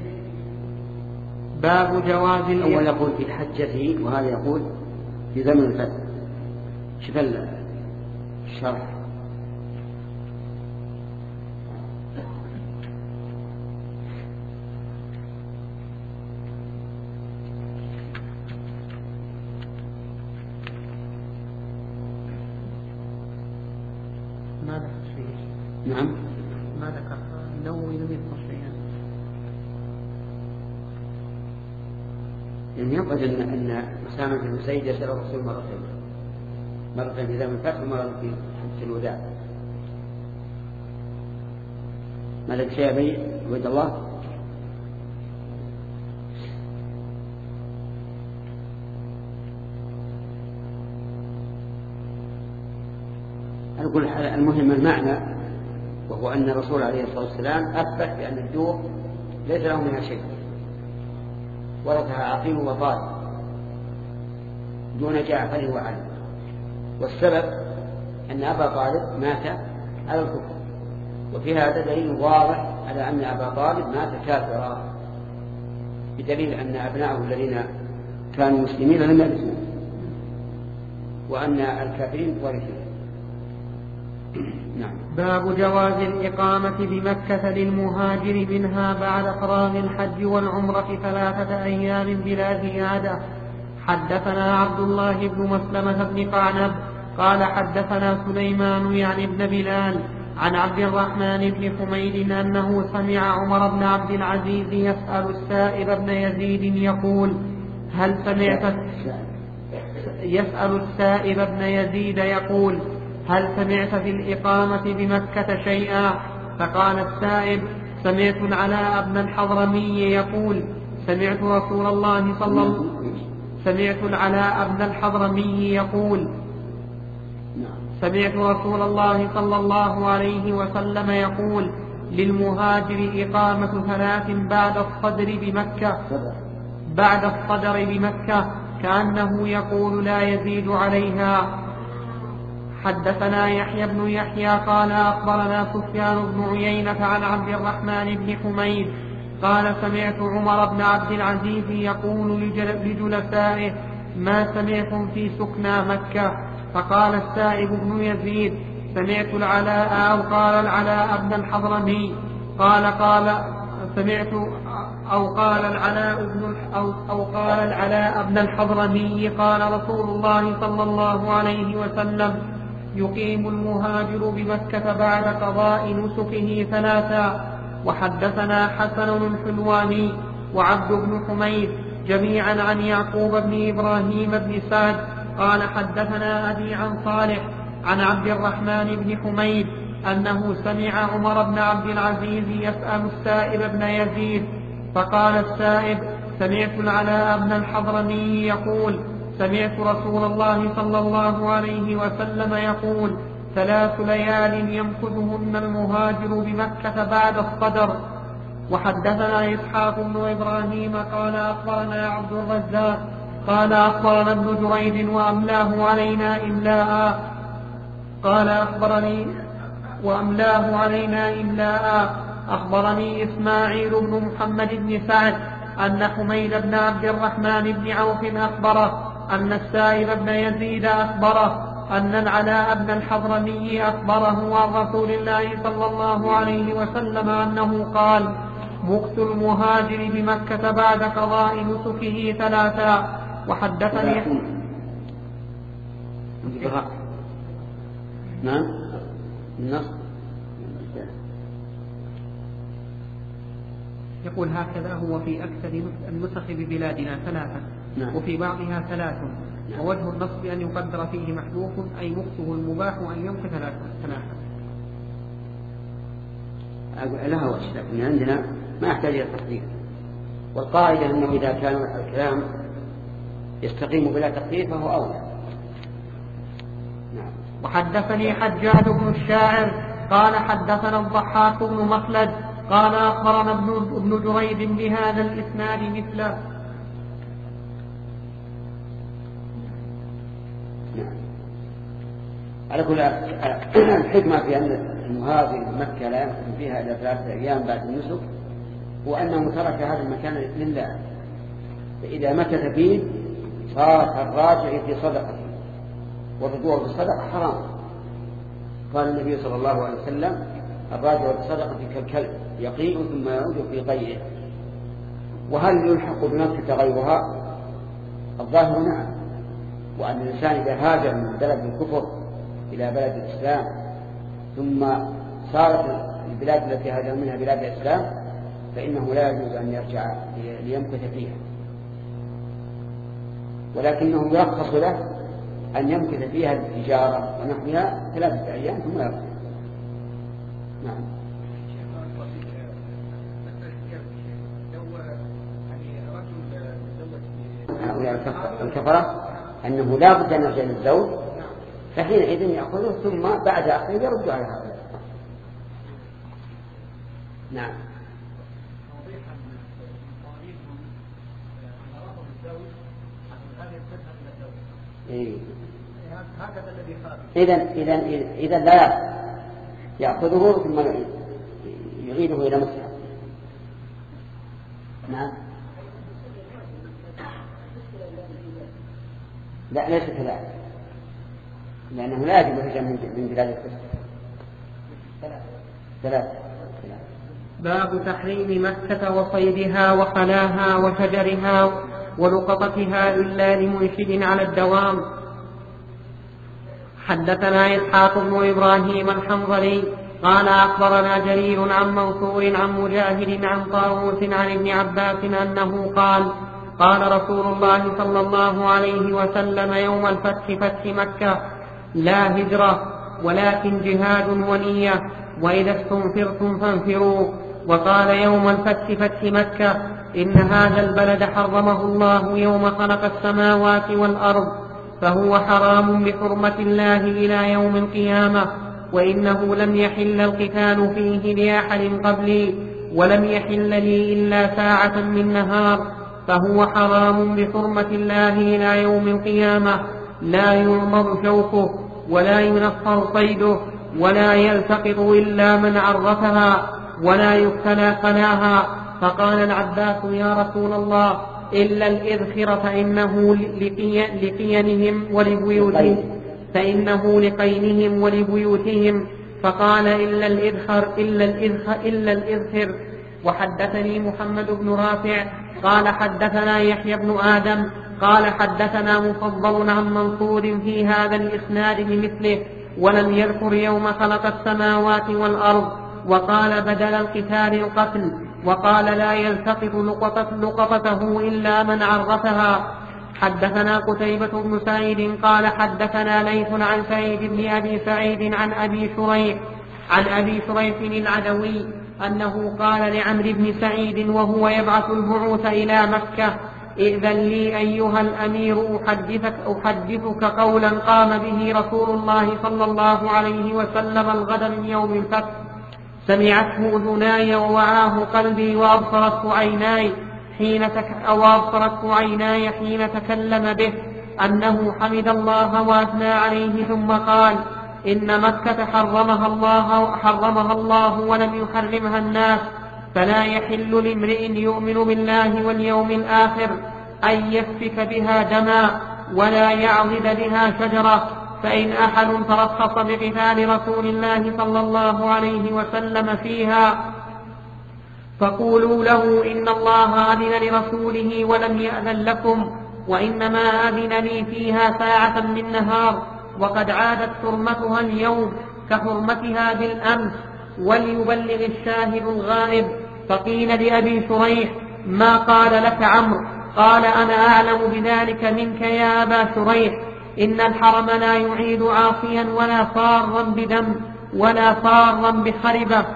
باب جواز أول يقول في حجته وهذا يقول في زمن الفتح. شوف الشرح. ما ذكر شيء. نعم، ما ذكر النووي لم يذكر شيئا. يعني يقصد أن أن أسامة بن زيد يسأل الرسول مرتين، مرة في زمن الفتح ومرة في حجة الوداع. مالك شيء أبي عبد الله؟ أقول المهم المعنى، وهو أن الرسول عليه الصلاة والسلام أثبت بأن الدور ليس له منها شيء، ورثها عقيل وطالب دون جعفر وعلي، والسبب أن أبا طالب مات على الكفر، وفي هذا دليل واضح على أن أبا طالب مات كافرا، بدليل أن أبناءه الذين كانوا مسلمين لم يرثوا، وأن الكافرين ورثوا. نعم. باب جواز الإقامة بمكة للمهاجر منها بعد فراغ الحج والعمرة ثلاثة أيام بلا زيادة. حدثنا عبد الله بن مسلمة بن قعنب قال حدثنا سليمان يعني ابن بلال عن عبد الرحمن بن حميد أنه سمع عمر بن عبد العزيز يسأل السائب بن يزيد يقول هل سمعت يسأل السائب بن يزيد يقول هل سمعت في الإقامة بمكة شيئا؟ فقال السائب سمعت العلاء بن الحضرمي يقول سمعت رسول الله صلى الله سمعت العلاء بن الحضرمي يقول سمعت رسول الله صلى الله عليه وسلم يقول للمهاجر إقامة ثلاث بعد الصدر بمكة بعد الصدر بمكة كأنه يقول لا يزيد عليها. حدثنا يحيى بن يحيى قال أخبرنا سفيان بن عيينة عن عبد الرحمن بن حميد قال سمعت عمر بن عبد العزيز يقول لجلسائه ما سمعتم في سكنى مكة؟ فقال السائب بن يزيد سمعت العلاء أو قال العلاء بن الحضرمي قال قال سمعت أو قال العلاء بن أو, أو قال العلاء بن الحضرمي قال رسول الله صلى الله عليه وسلم يقيم المهاجر بمكة بعد قضاء نسكه ثلاثا. وحدثنا حسن الحلواني وعبد بن حميد جميعا عن يعقوب بن إبراهيم بن سعد قال حدثنا أبي عن صالح عن عبد الرحمن بن حميد أنه سمع عمر بن عبد العزيز يسأل السائب بن يزيد فقال السائب سمعت العلاء بن الحضرمي يقول سمعت رسول الله صلى الله عليه وسلم يقول ثلاث ليال يمكثهن المهاجر بمكة بعد الصدر. وحدثنا إسحاق بن إبراهيم قال أخبرنا عبد الرزاق قال أخبرنا ابن جريج وأملاه علينا إملاء قال أخبرني وأملاه علينا إملاء أخبرني إسماعيل بن محمد بن سعد أن حميد بن عبد الرحمن بن عوف أخبره أن السائب بن يزيد أخبره أن العلاء بن الحضرمي أخبره عن رسول الله صلى الله عليه وسلم أنه قال مكث المهاجر بمكة بعد قضاء نسكه ثلاثا. وحدثني نعم النص يقول هكذا هو في أكثر النسخ ببلادنا ثلاثة نعم. وفي بعضها ثلاث نعم. ووجه النصب أن يقدر فيه محذوف أي مكثه المباح أن يمكث ثلاثة. أقول لها وجه لكن عندنا ما أحتاج إلى التقدير. والقاعدة أنه إذا كان الكلام يستقيم بلا تقدير فهو أولى. نعم. وحدثني حجاج بن الشاعر قال حدثنا الضحاك بن مخلد قال أخبرنا ابن جريج بهذا الإسناد مثله. نعم. على كل الحكمة في أن المهاجر مكة لا يمكن فيها إلا ثلاثة أيام بعد النسك وأنه ترك هذا المكان لله، فإذا مكث فيه صار الراجع في صدقة والرجوع في الصدقة حرام. قال النبي صلى الله عليه وسلم الراجع في الصدقة كالكلب يقيء ثم يعود في قيئه. وهل يلحق بمكة غيرها؟ الظاهر نعم، وأن الإنسان إذا هاجر من بلد الكفر إلى بلد الإسلام ثم صارت البلاد التي هاجر منها بلاد الإسلام فإنه لا يجوز أن يرجع ليمكث فيها، ولكنه يرخص له أن يمكث فيها التجارة ونحوها ثلاثة أيام ثم يرجع. نعم. الكفرة أنه لا بد أن يرجع للزوج فحينئذ يأخذه ثم بعد أخير يرد على هؤلاء. نعم. إيه. إذن إذن إذن لا يأخذه ثم يعيده إلى مصر. نعم. لا ليس كذلك، لأنه لا يجب الهجرة من بلاد الكفر. ثلاثة. باب تحريم مكة وصيدها وخلاها وشجرها ولقطتها إلا لمنشد على الدوام. حدثنا إسحاق بن إبراهيم الحنظلي قال أخبرنا جرير عن منصور عن مجاهد عن طاووس عن ابن عباس أنه قال قال رسول الله صلى الله عليه وسلم يوم الفتح فتح مكة لا هجرة ولكن جهاد ونية وإذا استنفرتم فانفروا. وقال يوم الفتح فتح مكة إن هذا البلد حرمه الله يوم خلق السماوات والأرض فهو حرام بحرمة الله إلى يوم القيامة وإنه لم يحل القتال فيه لأحد قبلي ولم يحل لي إلا ساعة من نهار فهو حرام بحرمة الله إلى يوم القيامة لا يرمض شوكه ولا ينفر صيده ولا يلتقط إلا من عرفها ولا يبتلى قلاها. فقال العباس يا رسول الله إلا الإذخر فإنه لقينهم ولبيوتهم فإنه لقينهم ولبيوتهم. فقال إلا الإذخر إلا الإذخر إلا الإذخر. وحدثني محمد بن رافع قال حدثنا يحيى بن آدم قال حدثنا مفضل عن منصور في هذا الإسناد بمثله ولم يذكر يوم خلق السماوات والأرض وقال بدل القتال القتل وقال لا يلتقط لقطته إلا من عرفها. حدثنا قتيبة بن سعيد قال حدثنا ليث عن سعيد بن أبي سعيد عن أبي شريح عن أبي شريح العدوي أنه قال لعمرو بن سعيد وهو يبعث البعوث إلى مكة إذن لي أيها الأمير أحدثك, أحدثك قولا قام به رسول الله صلى الله عليه وسلم الغد من يوم الفتح سمعته أذناي ووعاه قلبي وأبصرته عيناي حين تك... أو أبصرته عيناي حين تكلم به أنه حمد الله وأثنى عليه ثم قال إن مكة حرمها الله, حرمها الله ولم يحرمها الناس فلا يحل لامرئ يؤمن بالله واليوم الآخر أن يسفك بها دما ولا يعضد بها شجرة. فإن أحد ترخص بقتال رسول الله صلى الله عليه وسلم فيها فقولوا له إن الله أذن لرسوله ولم يأذن لكم وإنما أذن لي فيها ساعة من نهار وقد عادت حرمتها اليوم كحرمتها بالأمس وليبلغ الشاهد الغائب. فقيل لأبي شريح ما قال لك عمرو؟ قال أنا أعلم بذلك منك يا أبا شريح إن الحرم لا يعيد عاصيا ولا فارا بدم ولا فارا بخربة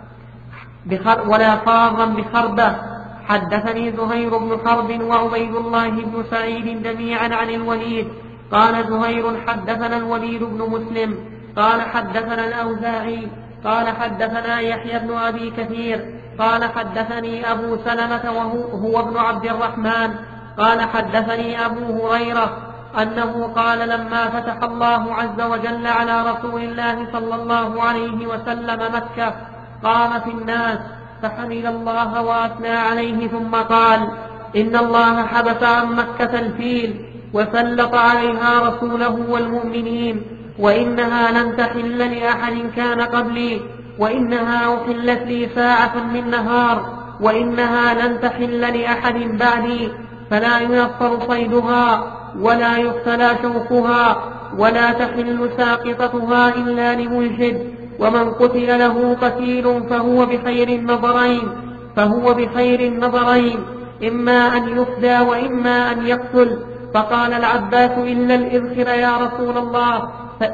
بخر ولا فارا بخربة. حدثني زهير بن حرب وعبيد الله بن سعيد جميعا عن الوليد قال زهير حدثنا الوليد بن مسلم قال حدثنا الأوزاعي قال حدثنا يحيى بن أبي كثير قال حدثني أبو سلمة وهو ابن عبد الرحمن قال حدثني أبو هريرة أنه قال لما فتح الله عز وجل على رسول الله صلى الله عليه وسلم مكة قام في الناس فحمد الله وأثنى عليه ثم قال إن الله حبس عن مكة الفيل وسلط عليها رسوله والمؤمنين وإنها لن تحل لأحد كان قبلي وإنها أحلت لي ساعة من نهار وإنها لن تحل لأحد بعدي فلا ينفر صيدها ولا يقتلى شوكها ولا تحل ساقطتها إلا لمنشد ومن قتل له قتيل فهو بخير النظرين فهو بخير النظرين إما أن يفدى وإما أن يقتل. فقال العباس إلا الإذخر يا رسول الله ف...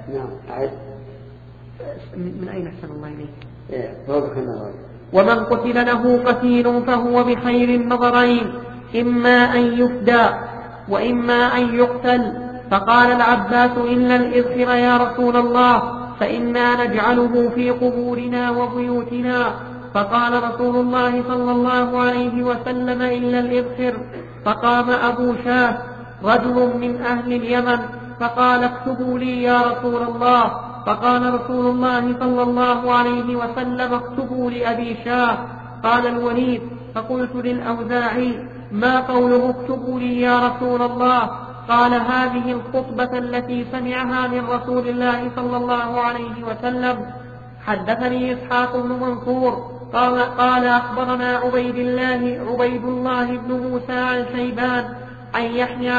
من أين أحسن الله إليك؟ ومن قتل له قتيل فهو بخير النظرين إما أن يفدى وإما أن يقتل. فقال العباس إلا الإذخر يا رسول الله فإنا نجعله في قبورنا وبيوتنا. فقال رسول الله صلى الله عليه وسلم إلا الإذخر. فقام أبو شاه رجل من أهل اليمن فقال اكتبوا لي يا رسول الله. فقال رسول الله صلى الله عليه وسلم اكتبوا لأبي شاه. قال الوليد فقلت للأوزاعي ما قوله اكتبوا لي يا رسول الله؟ قال هذه الخطبة التي سمعها من رسول الله صلى الله عليه وسلم. حدثني إسحاق بن منصور قال, قال أخبرنا عبيد الله, عبيد الله بن موسى عن شيبان عن يحيى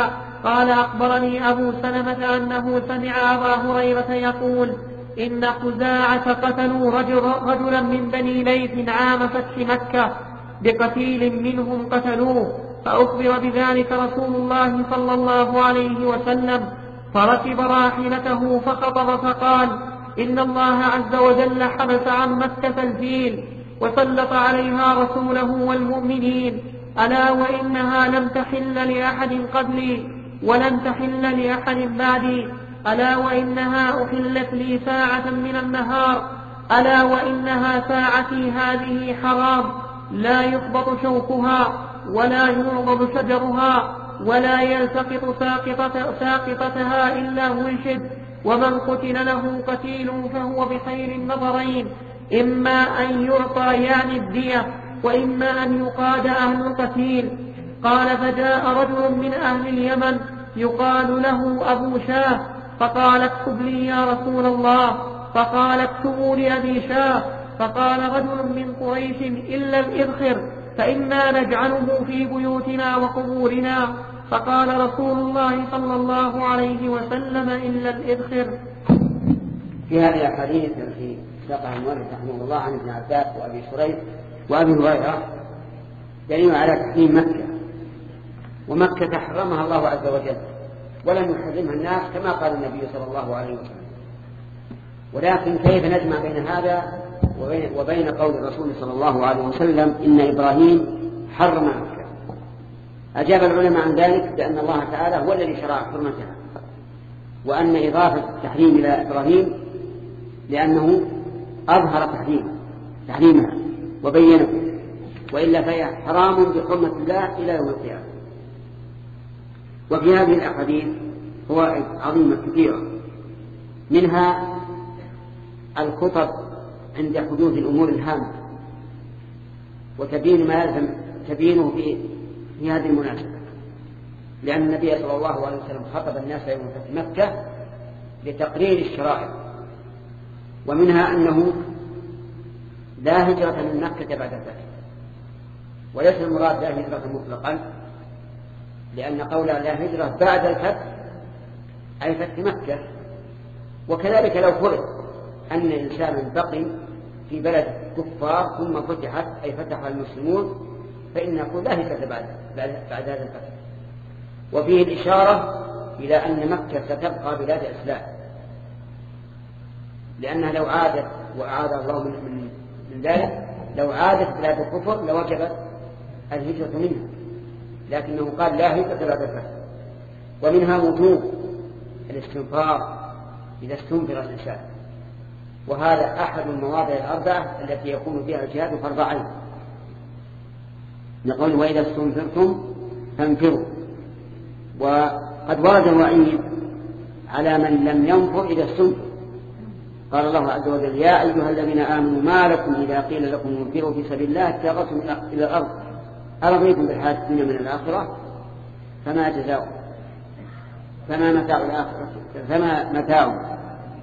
قال أخبرني أبو سلمة أنه سمع أبا هريرة يقول إن خزاعة قتلوا رجل رجلا من بني ليث عام فتح مكة بقتيل منهم قتلوه، فأخبر بذلك رسول الله صلى الله عليه وسلم، فركب راحلته فخطب فقال إن الله عز وجل حبس عن مكة الفيل وسلط عليها رسوله والمؤمنين، ألا وإنها لم تحل لأحد قبلي ولن تحل لأحد بعدي، ألا وإنها أحلت لي ساعة من النهار، ألا وإنها ساعتي هذه حرام، لا يخبط شوكها ولا يعضد شجرها ولا يلتقط ساقطة ساقطتها إلا منشد، ومن قتل له قتيل فهو بخير النظرين، إما أن يعطى يعني الدية وإما أن يقاد أهل القتيل. قال فجاء رجل من أهل اليمن يقال له أبو شاه فقال اكتب لي يا رسول الله، فقال اكتبوا لأبي شاه، فقال رجل من قريش إلا الإذخر فإنا نجعله في بيوتنا وقبورنا، فقال رسول الله صلى الله عليه وسلم إلا الإذخر. في هذه الحديث التي ساقها المؤلف رحمه الله عن ابن عباس وأبي شريح وأبي هريرة دليل على تحريم مكة، ومكة حرمها الله عز وجل ولم يحرمها الناس كما قال النبي صلى الله عليه وسلم. ولكن كيف نجمع بين هذا وبين, وبين قول الرسول صلى الله عليه وسلم إن إبراهيم حرم مكة؟ أجاب العلماء عن ذلك بأن الله تعالى هو الذي شرع حرمتها، وأن إضافة التحريم إلى إبراهيم لأنه أظهر تحريم تحريمها وبينه، وإلا فهي حرام بحرمة الله إلى يوم القيامة. وفي هذه الأحاديث فوائد عظيمة كثيرة، منها الخطب عند حدوث الأمور الهامة وتبين ما يلزم تبينه في, في هذه المناسبة، لأن النبي صلى الله عليه وسلم خطب الناس يوم فتح مكة لتقرير الشرائع، ومنها أنه لا هجرة من مكة بعد الفتح، وليس المراد لا هجرة مطلقا، لأن قول لا هجرة بعد الفتح أي فتح مكة. وكذلك لو فرض أن إنسانا بقي في بلد كفار ثم فتحت أي فتح المسلمون فإن نقول لا هجرة بعد, بعد هذا الفتح. وفيه الإشارة إلى أن مكة ستبقى بلاد إسلام، لأنها لو عادت وأعاد الله من, من, من ذلك لو عادت بلاد الكفر لوجبت الهجرة منها، لكنه قال لا هجرة بعد الفتح. ومنها وجوب الاستنفار إذا استنفر الإنسان، وهذا أحد المواضع الأربعة التي يكون فيها الجهاد فرض عين، نقول وإذا استنفرتم فانفروا. وقد ورد الوعيد على من لم ينفر إذا استنفر، قال الله عز وجل يا أيها الذين آمنوا ما لكم إذا قيل لكم انفروا في سبيل الله اتغيتم إلى الأرض أرضيتم بالحياة الدنيا من الآخرة فما جزاء فما متاع الآخرة فما متاع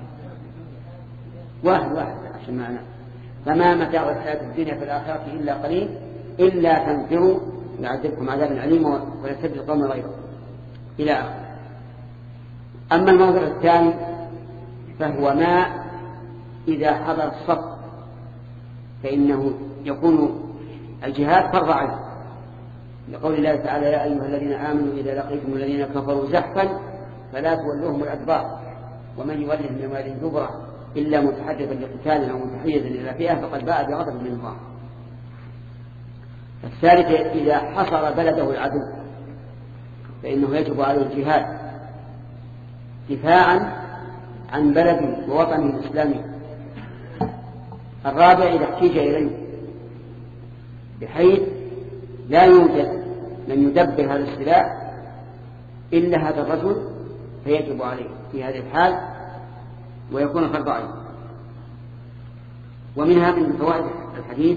واحد واحد عشان معنا فما متاع الحياة الدنيا في الآخرة إلا قليل إلا تنفروا يعذبكم عذاب عليم ويستبدل قوم غيره إلى آخره. أما الموضوع الثاني فهو ما إذا حضر الصف فإنه يكون الجهاد فرض عين، لقول الله تعالى يا أيها الذين آمنوا إذا لقيتم الذين كفروا زحفا فلا تولوهم الأدبار ومن يولهم يومئذ دبره إلا متحدثا لقتال أو متحيزا إلى فئة فقد باء بغضب من الله. الثالث إذا حصر بلده العدو فإنه يجب عليه الجهاد دفاعا عن بلده ووطنه الإسلامي. الرابع إذا احتيج إليه بحيث لا يوجد من يدبر هذا السلاح إلا هذا الرجل فيجب عليه في هذه الحال ويكون فرض عين. ومنها من فوائد الحديث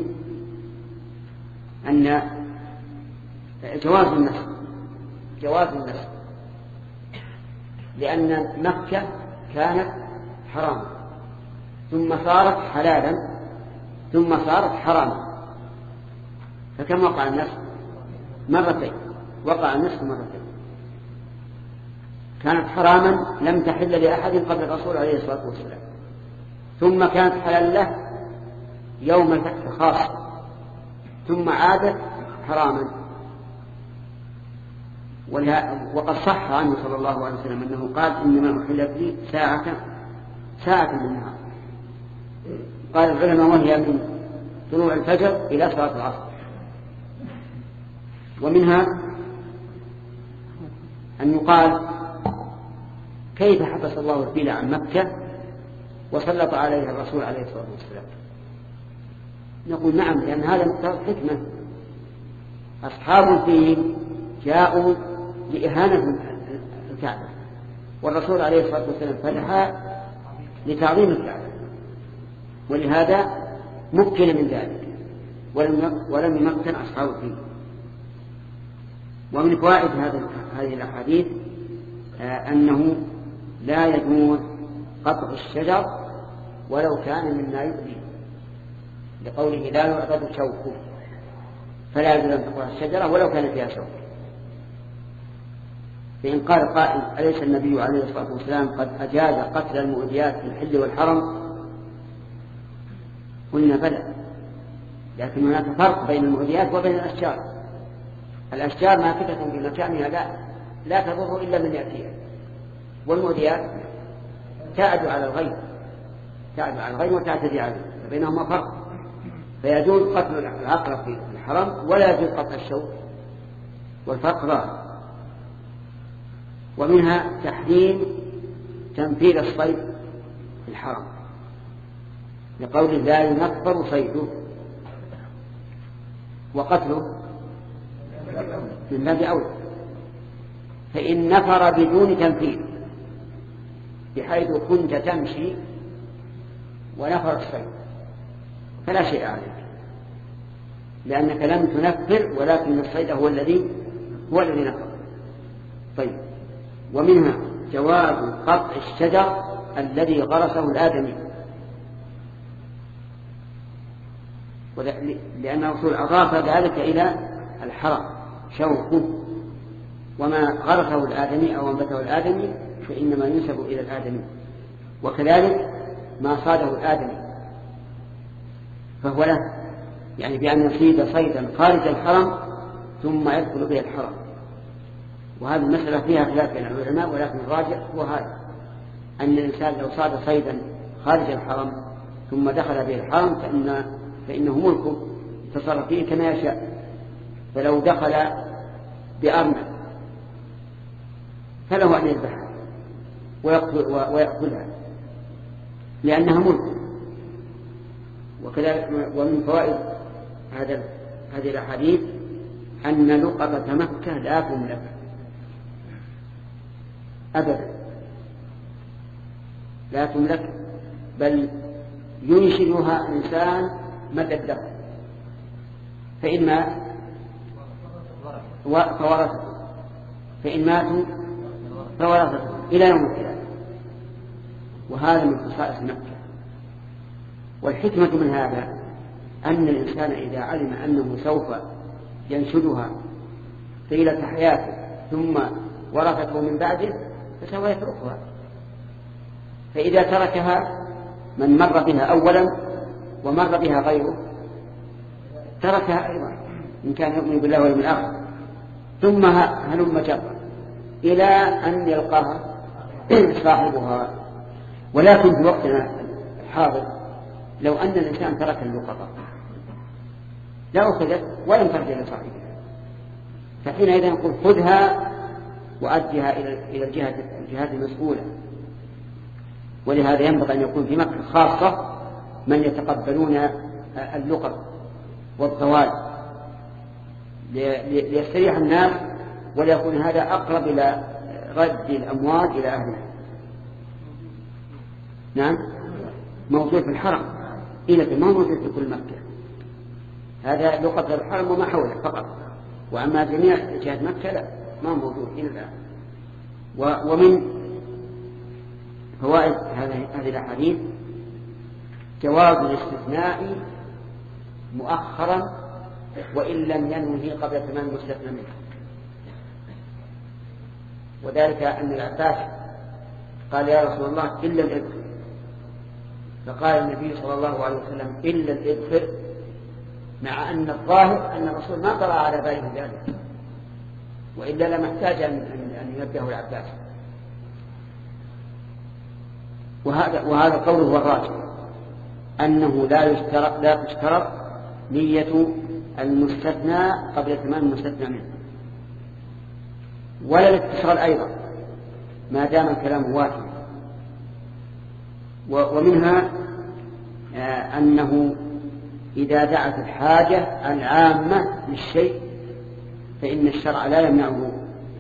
أن جواز النسخ جواز النسخ لأن مكة كانت حرام ثم صارت حلالا ثم صارت حراما، فكم وقع النسخ؟ مرتين، وقع النسخ مرتين. كانت حراما لم تحل لأحد قبل الرسول عليه الصلاة والسلام، ثم كانت حلال له يوم الفتح خاصة، ثم عادت حراما. وقد صح عنه صلى الله عليه وسلم أنه قال إنما أحلت لي ساعة ساعة من النهار. قال العلماء وهي من طلوع الفجر إلى صلاة العصر. ومنها أن يقال كيف حبس الله الفيل عن مكة وسلط عليها الرسول عليه الصلاة والسلام؟ نقول نعم، لأن هذا مقتضى حكمة. أصحاب الفيل جاءوا لإهانة الكعبة، والرسول عليه الصلاة والسلام فتح لتعظيم الكعبة، ولهذا مكن من ذلك ولم يمكن أصحاب الفيل. ومن فوائد هذه الأحاديث أنه لا يجوز قطع الشجر ولو كان مما يؤذي، لقوله لا يعضد شوكه، فلا يجوز أن تقطع الشجرة ولو كان فيها شوك. فإن قال قائل أليس النبي عليه الصلاة والسلام قد أجاز قتل المؤذيات في الحل والحرم؟ قلنا بلى، لكن هناك فرق بين المؤذيات وبين الأشجار. الأشجار ماكثة في مكانها لا, لا تضر إلا من يأتيها، والمؤذيات تعد على الغير تعد على الغير وتعتدي عليه، فبينهما فرق. فيجوز قتل العقرب في الحرم ولا يجوز قتل الشوك، والفرق ظاهر. ومنها تحريم تنفيذ الصيد في الحرم، لقول لا ينفر صيده، وقتله من باب أولى. فإن نفر بدون تنفيذ، بحيث كنت تمشي ونفر الصيد، فلا شيء عليك، لأنك لم تنفر، ولكن الصيد هو الذي هو الذي نفر. طيب، ومنها جواز قطع الشجر الذي غرسه الآدمي، لأن الرسول أضاف ذلك إلى الحرم شوكه، وما غرسه الآدمي أو أنبته الآدمي فإنما ينسب إلى الآدمي، وكذلك ما صاده الآدمي فهو له، يعني بأن يصيد صيدا خارج الحرم ثم يدخل به الحرم. وهذه المسألة فيها خلاف بين العلماء، ولكن الراجح هو هذا، أن الإنسان لو صاد صيدا خارج الحرم ثم دخل به الحرم فإن فإنه ملكه يتصرف فيه كما يشاء. فلو دخل بأرنب فله أن يذبحها ويأكلها لأنها ملك. وكذلك ومن فوائد هذا هذه الأحاديث أن لقطة مكة لا تملك أبدا، لا تملك، بل ينشدها إنسان مدى الدهر، فإن مات فورثه، فإن ماتوا فورثته إلى يوم القيامة. وهذا من خصائص مكة. والحكمة من هذا أن الإنسان إذا علم أنه سوف ينشدها طيلة حياته ثم ورثته من بعده فسوف يتركها، فإذا تركها من مر بها أولا ومر بها غيره تركها أيضا إن كان يؤمن بالله واليوم الآخر، ثم هلم جرا إلى أن يلقاها صاحبها. ولكن في وقتنا الحاضر لو أن الإنسان ترك اللقطة لا أخذت ولم ترجع لصاحبها، فحينئذ نقول خذها وأدها إلى الجهة الجهات المسؤولة. ولهذا ينبغي أن يكون في مكة خاصة من يتقبلون اللقط والضوال ليستريح الناس، وليكون هذا أقرب إلى رد الأموال إلى أهلها. نعم، موجود في الحرم إلى ما موجود في كل مكة، هذا لقط الحرم وما حوله فقط، وأما جميع جهات مكة لا، ما موجود إلى الآن. ومن فوائد هذه الأحاديث جواز الاستثناء مؤخرا وإن لم ينوه قبل تمام المستثنى منه. وذلك أن العباس قال يا رسول الله إلا الإذخر، فقال النبي صلى الله عليه وسلم إلا الإذخر، مع أن الظاهر أن الرسول ما طلع على باله ذلك، وإلا لم يحتاج أن ينبهه العباس. وهذا وهذا قوله هو الراجح، أنه لا يشترط لا تشترط نية المستثنى قبل تمام المستثنى منه، ولا الاتصال أيضا ما دام الكلام وافيا. ومنها أنه إذا دعت الحاجة العامة للشيء فإن الشرع لا يمنعه،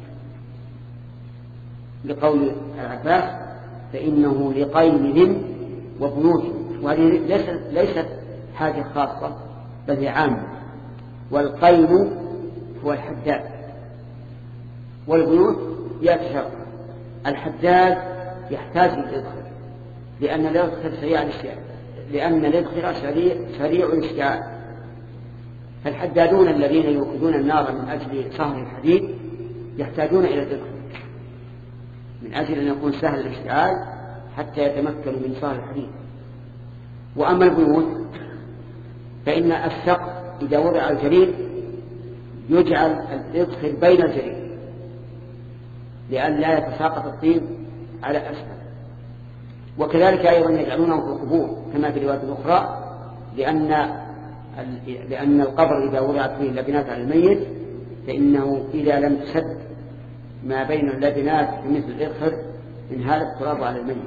لقول العباس فإنه لقيل وبيوت، وهذه ليست حاجة خاصة بل هي عامة. والقيل هو الحداد، والبيوت يأتي شرطا. الحداد يحتاج للإذخر لأن الإذخر سريع الاشتعال، لأن الإذخر سريع سريع الاشتعال. فالحدادون الذين يوقدون النار من أجل صهر الحديد يحتاجون إلى الإذخر من أجل أن يكون سهل الاشتعال حتى يتمكنوا من صهر الحديد. وأما البيوت فإن السقف إذا وضع الجريد يجعل الإذخر بين الجريد لأن لا يتساقط الطين على أسفل. وكذلك أيضا يجعلونه في القبور كما في الروايات الأخرى، لأن لأن القبر إذا وضعت فيه اللبنات على الميت فإنه إذا لم تسد ما بين اللبنات مثل الإذخر انهال التراب على الميت.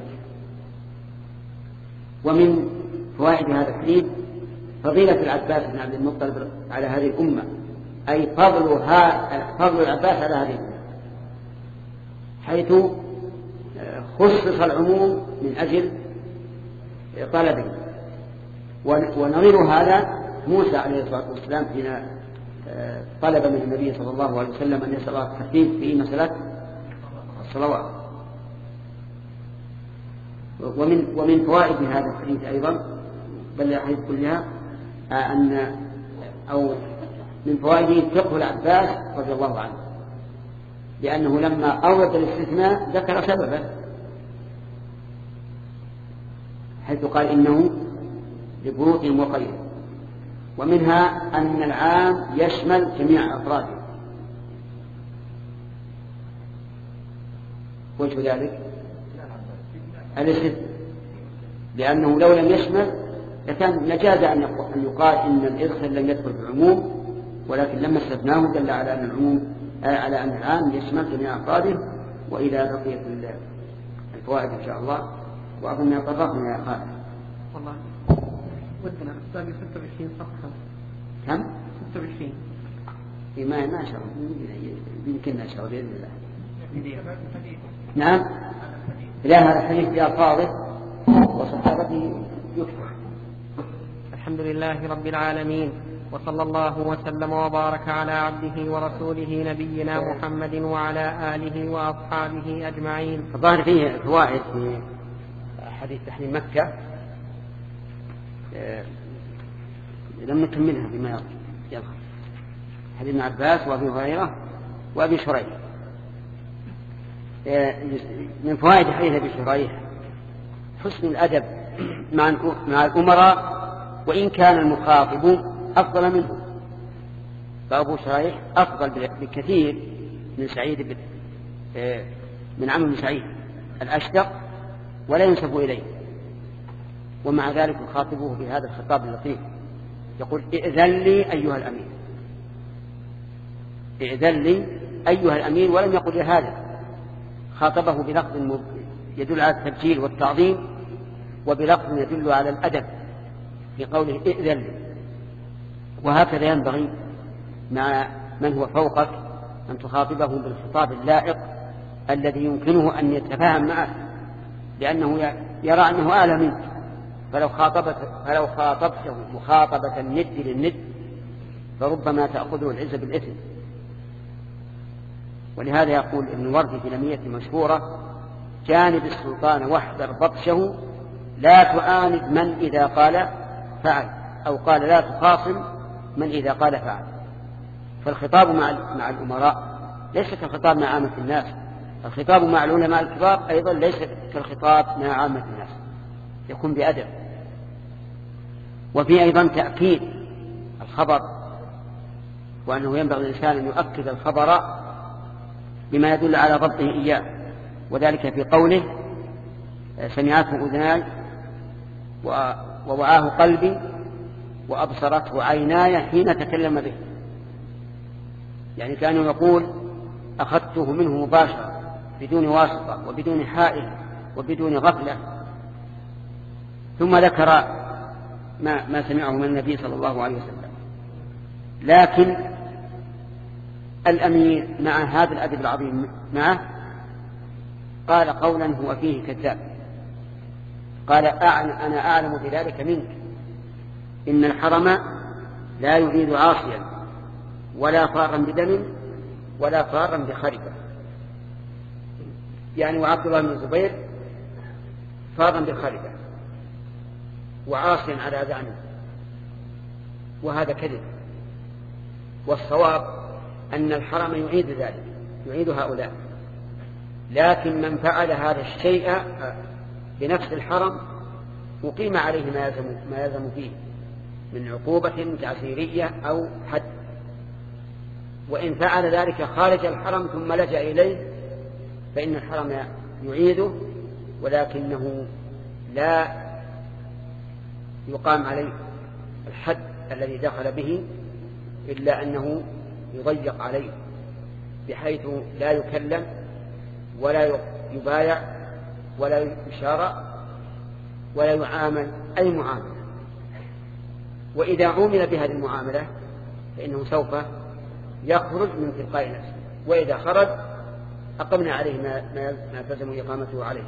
ومن فوائد هذا الحديث فضيلة العباس بن عبد المطلب على هذه الأمة، أي فضلها فضل العباس على هذه الأمة، حيث خصص العموم من أجل طلبه. ونظير هذا موسى عليه الصلاة والسلام حين طلب من النبي صلى الله عليه وسلم أن يسأل التخفيف في مسألة الصلوات. ومن ومن فوائد هذا الحديث أيضا بل الحديث كلها أن أو من فوائده فقه العباس رضي الله عنه، لأنه لما أورد الاستثناء ذكر سببه، حيث قال إنه لبروط وقيد. ومنها أن العام يشمل جميع أفراده. وجه ذلك الاستثناء، لأنه لو لم يشمل لكان نجاز أن يقال إن الإذخر لم يدخل في العموم، ولكن لما استثناه دل على أن العموم على أن العام يشمل جميع أفراده. وإلى بقية الفوائد إن شاء الله، وأظن طرقنا يا خالد. والله ودنا السابق ستة وعشرين صفحة. كم؟ ستة وعشرين. ما ما شاء الله يمكن إن شاء الله بإذن الله. نعم. لا هذا الحديث بألفاظه وصحابته يكفر. الحمد لله رب العالمين، وصلى الله وسلم وبارك على عبده ورسوله نبينا محمد وعلى آله وأصحابه أجمعين. الظاهر فيه فوائد في حديث تحريم مكة لم نكملها بما يظهر. حديث ابن عباس وابي هريرة وابي شريح. من فوائد حديث ابي شريح حسن الأدب مع الأمراء وإن كان المخاطب أفضل منه. فأبو شريح أفضل بكثير من سعيد من عمرو بن سعيد الأشدق ولا ينسب إليه، ومع ذلك يخاطبه بهذا الخطاب اللطيف، يقول ائذن لي أيها الأمير، ائذن لي أيها الأمير، ولم يقل هذا، خاطبه بلفظ يدل على التبجيل والتعظيم وبلفظ يدل على الأدب بقوله ائذن لي. وهكذا ينبغي مع من هو فوقك أن تخاطبه بالخطاب اللائق الذي يمكنه أن يتفاهم معه، لأنه يرى أنه أعلى منك. فلو خاطبت فلو خاطبته مخاطبة الند للند فربما تأخذه العزة بالإثم. ولهذا يقول ابن الوردي في لمية مشهورة: جانب السلطان واحذر بطشه، لا تعاند من إذا قال فعل، أو قال لا تخاصم من إذا قال فعل. فالخطاب مع مع الأمراء ليس كالخطاب مع عامة الناس. الخطاب مع العلماء الكبار أيضا ليس كالخطاب مع عامة الناس، يكون بأدب. وفي أيضا تأكيد الخبر، وأنه ينبغي الإنسان أن يؤكد الخبر بما يدل على ضبطه إياه، وذلك في قوله سمعته أذناي ووعاه قلبي وأبصرته عيناي حين تكلم به، يعني كأنه يقول أخذته منه مباشرة بدون واسطة وبدون حائل وبدون غفلة. ثم ذكر ما, ما سمعه من النبي صلى الله عليه وسلم. لكن الأمير مع هذا الأدب العظيم معه قال قولا هو فيه كذاب، قال أنا أعلم بذلك منك، إن الحرم لا يريد عاصيا ولا فارا بدم ولا فارا بخربة. يعني وعبد الله بن الزبير فارا بخربة وعاصيا على زعمه، وهذا كذب. والصواب أن الحرم يعيد ذلك، يعيد هؤلاء، لكن من فعل هذا الشيء بنفس الحرم أقيم عليه ما يلزم, ما يلزم فيه من عقوبة تعزيرية أو حد. وإن فعل ذلك خارج الحرم ثم لجأ إليه فإن الحرم يعيده، ولكنه لا يقام عليه الحد الذي دخل به، إلا أنه يضيق عليه بحيث لا يكلم ولا يبايع ولا يشارع ولا يعامل أي معاملة. وإذا عمل بهذه المعاملة فإنه سوف يخرج من تلقاء نفسه، وإذا خرج أقمنا عليه ما, ما تلزم إقامته عليه.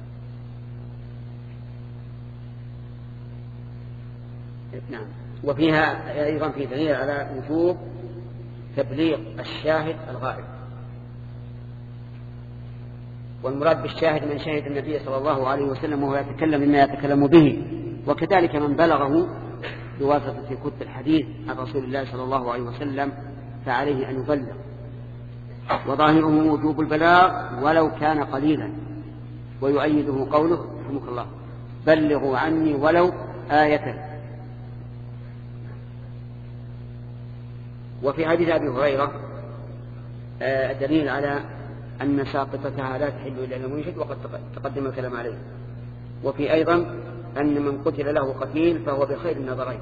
نعم. وفيها أيضا في دليل على وجوب تبليغ الشاهد الغائب، والمراد بالشاهد من شهد النبي صلى الله عليه وسلم وهو يتكلم مما يتكلم به، وكذلك من بلغه بواسطة كتب الحديث عن رسول الله صلى الله عليه وسلم فعليه أن يبلغ. وظاهره وجوب البلاغ ولو كان قليلا، ويؤيده قوله رحمك الله بلغوا عني ولو آية. وفي حديث أبي هريرة الدليل على أن ساقطتها لا تحل إلا للمنشد، وقد تقدم الكلام عليه. وفي أيضا أن من قتل له قتيل فهو بخير النظرين،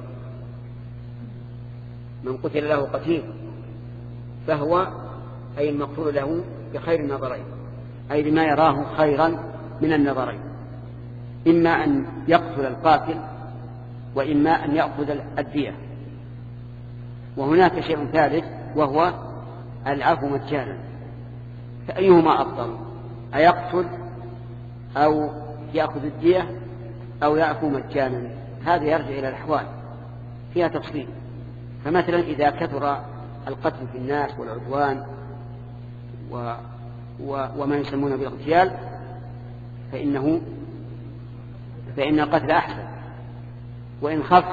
من قتل له قتيل فهو أي المقتول له بخير النظرين، أي بما يراه خيرا من النظرين، إما أن يقتل القاتل وإما أن يأخذ الدية. وهناك شيء ثالث وهو العفو مجانا، فأيهما أفضل، أيقتل أو يأخذ الدية أو يعفو مجانا؟ هذا يرجع إلى الأحوال فيها تفصيل. فمثلا إذا كثر القتل في الناس والعدوان و... و... وما يسمونه بالاغتيال فإنه فإن القتل أحسن، وإن خف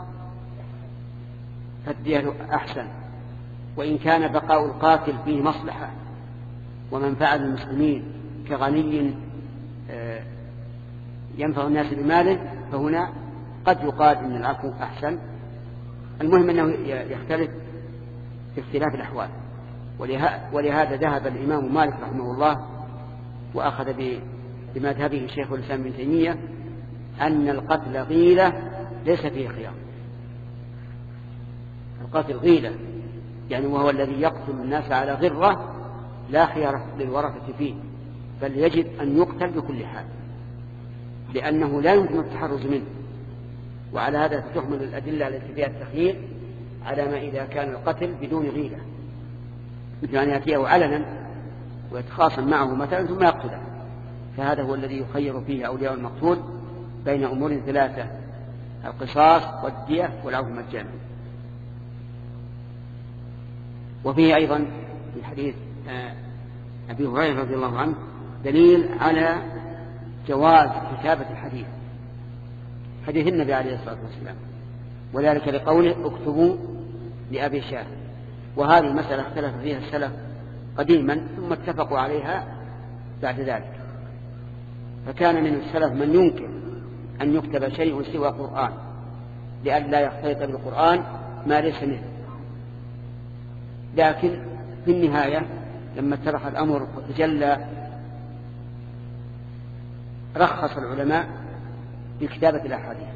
فالدية أحسن، وإن كان بقاء القاتل فيه مصلحة ومنفعة للمسلمين كغني ينفع الناس بماله فهنا قد يقال إن العفو أحسن. المهم أنه يختلف في اختلاف الأحوال. ولهذا ذهب الإمام مالك رحمه الله وأخذ بمذهبه شيخ الإسلام ابن تيمية أن القتل غيلة ليس فيه خيار. القتل غيلة يعني وهو الذي يقتل الناس على غرة لا خيار للورثة فيه، بل يجب أن يقتل بكل حال، لأنه لا يمكن التحرز منه. وعلى هذا تحمل الأدلة التي فيها التخيير على ما إذا كان القتل بدون غيلة، مثل أن يأتيه علنا ويتخاصم معه مثلا ثم يقتله، فهذا هو الذي يخير فيه أولياء المقتول بين أمور ثلاثة: القصاص والدية والعفو مجانا. وفيه أيضا في حديث أبي هريرة رضي الله عنه دليل على جواز كتابة الحديث، حديث النبي عليه الصلاة والسلام، وذلك لقوله اكتبوا لأبي شاه. وهذه المسألة اختلف فيها السلف قديما ثم اتفقوا عليها بعد ذلك. فكان من السلف من ينكر أن يكتب شيء سوى القرآن لئلا يختلط بالقرآن ما ليس منه. لكن في النهاية لما اتضح الأمر وتجلى رخص العلماء بكتابة الأحاديث.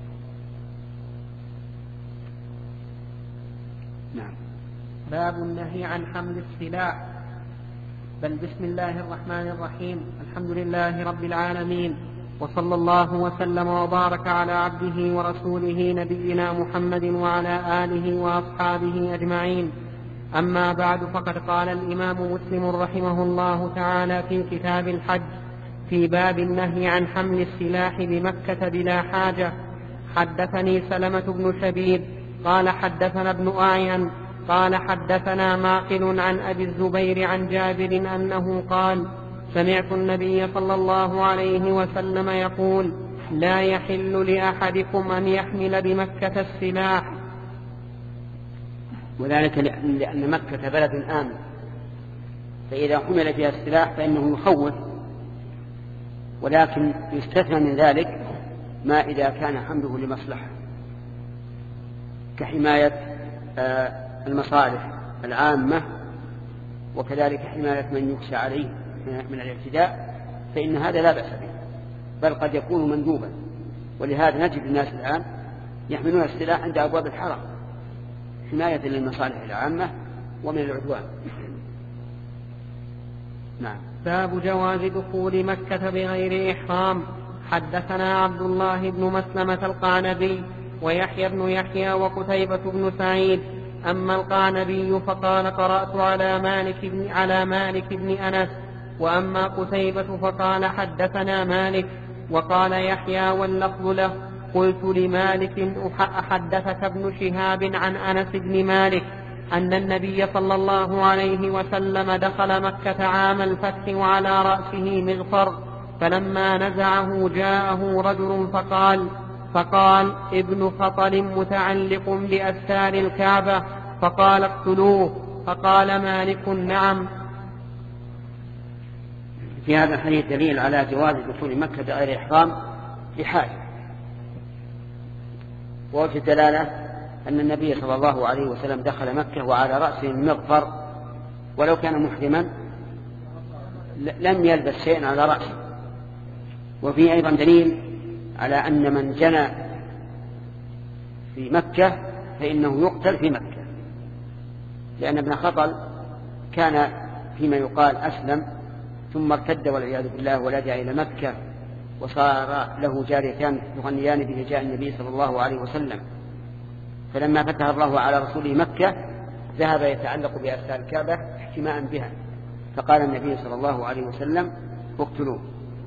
نعم. باب النهي عن حمل السلاح. بل بسم الله الرحمن الرحيم. الحمد لله رب العالمين، وصلى الله وسلم وبارك على عبده ورسوله نبينا محمد وعلى آله وأصحابه أجمعين. أما بعد، فقد قال الإمام مسلم رحمه الله تعالى في كتاب الحج في باب النهي عن حمل السلاح بمكة بلا حاجة: حدثني سلمة بن شبيب قال حدثنا ابن أعين قال حدثنا معقل عن أبي الزبير عن جابر أنه قال: سمعت النبي صلى الله عليه وسلم يقول: لا يحل لأحدكم أن يحمل بمكة السلاح. وذلك لأن مكة بلد آمن، فإذا حمل فيها السلاح فإنه يخوف، ولكن يستثنى من ذلك ما إذا كان حمله لمصلحة كحماية المصالح العامة، وكذلك حماية من يخشى عليه من الاعتداء، فإن هذا لا بأس به، بل قد يكون مندوبا. ولهذا نجد الناس الآن يحملون السلاح عند أبواب الحرم حماية للمصالح العامة ومن العدوان. نعم. باب جواز دخول مكة بغير إحرام. حدثنا عبد الله بن مسلمة القعنبي ويحيى بن يحيى وقتيبة بن سعيد. أما القعنبي فقال: قرأت على مالك بن, على مالك بن أنس. وأما قتيبة فقال: حدثنا مالك. وقال يحيى واللفظ له: قلت لمالك: أحدثك ابن شهاب عن أنس بن مالك أن النبي صلى الله عليه وسلم دخل مكة عام الفتح وعلى رأسه مغفر، فلما نزعه جاءه رجل فقال فقال ابن خطل متعلق بأستار الكعبة، فقال: اقتلوه. فقال مالك: نعم. في هذا الحديث دليل على جواز دخول مكة بغير إحرام لحاجة. ووجه الدلالة أن النبي صلى الله عليه وسلم دخل مكة وعلى رأسه مغفر، ولو كان محرما لم يلبس شيئا على رأسه. وفيه أيضا دليل على أن من جنى في مكة فإنه يقتل في مكة، لأن ابن خطل كان فيما يقال أسلم ثم ارتد والعياذ بالله ولجأ إلى مكة، وصار له جاريتان تغنيان بهجاء النبي صلى الله عليه وسلم. فلما فتح الله على رسوله مكة ذهب يتعلق بأستار الكعبة احتماء بها، فقال النبي صلى الله عليه وسلم: اقتلوه.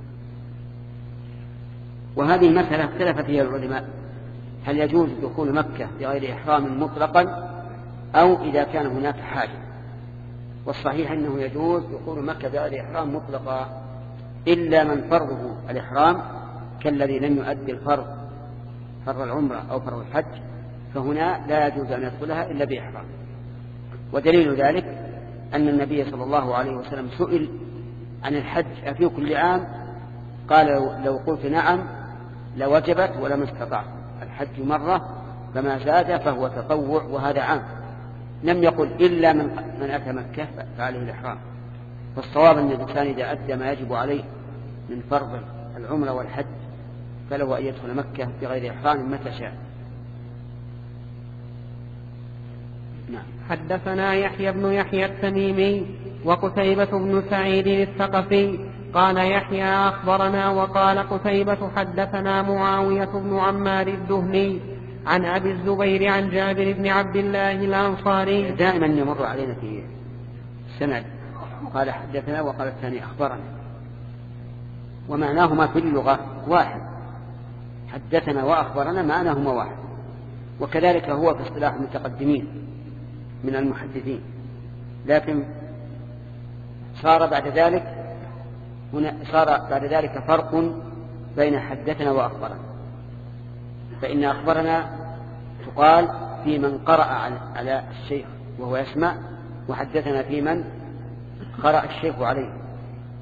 وهذه المسألة اختلف فيها العلماء: هل يجوز دخول مكة بغير إحرام مطلقا أو إذا كان هناك حاجة؟ والصحيح أنه يجوز دخول مكة بغير إحرام مطلقا، إلا من فرضه الإحرام كالذي لم يؤدي الفرض فرض العمرة أو فرض الحج، فهنا لا يجوز أن يدخلها إلا بإحرام. ودليل ذلك أن النبي صلى الله عليه وسلم سئل عن الحج أفي كل عام؟ قال: لو قلت نعم لوجبت ولم استطع. الحج مرة فما زاد فهو تطوع، وهذا عام. لم يقل إلا من, من أتى مكة فعليه الإحرام. فالصواب أن الإنسان إذا أدى ما يجب عليه من فرض العمرة والحج فله أن يدخل مكة بغير إحرام متى شاء. نعم. حدثنا يحيى بن يحيى التميمي وقتيبة بن سعيد الثقفي. قال يحيى: أخبرنا. وقال قتيبة: حدثنا معاوية بن عمار الدهني عن أبي الزبير عن جابر بن عبد الله الأنصاري. دائما يمر علينا في السند قال حدثنا وقال الثاني أخبرنا، ومعناهما في اللغة واحد. حدثنا وأخبرنا معناهما واحد، وكذلك هو في اصطلاح المتقدمين من المحدثين. لكن صار بعد ذلك هنا صار بعد ذلك فرق بين حدثنا وأخبرنا، فإن أخبرنا تقال في من قرأ على الشيخ وهو يسمع، وحدثنا في من قرأ الشيخ عليه.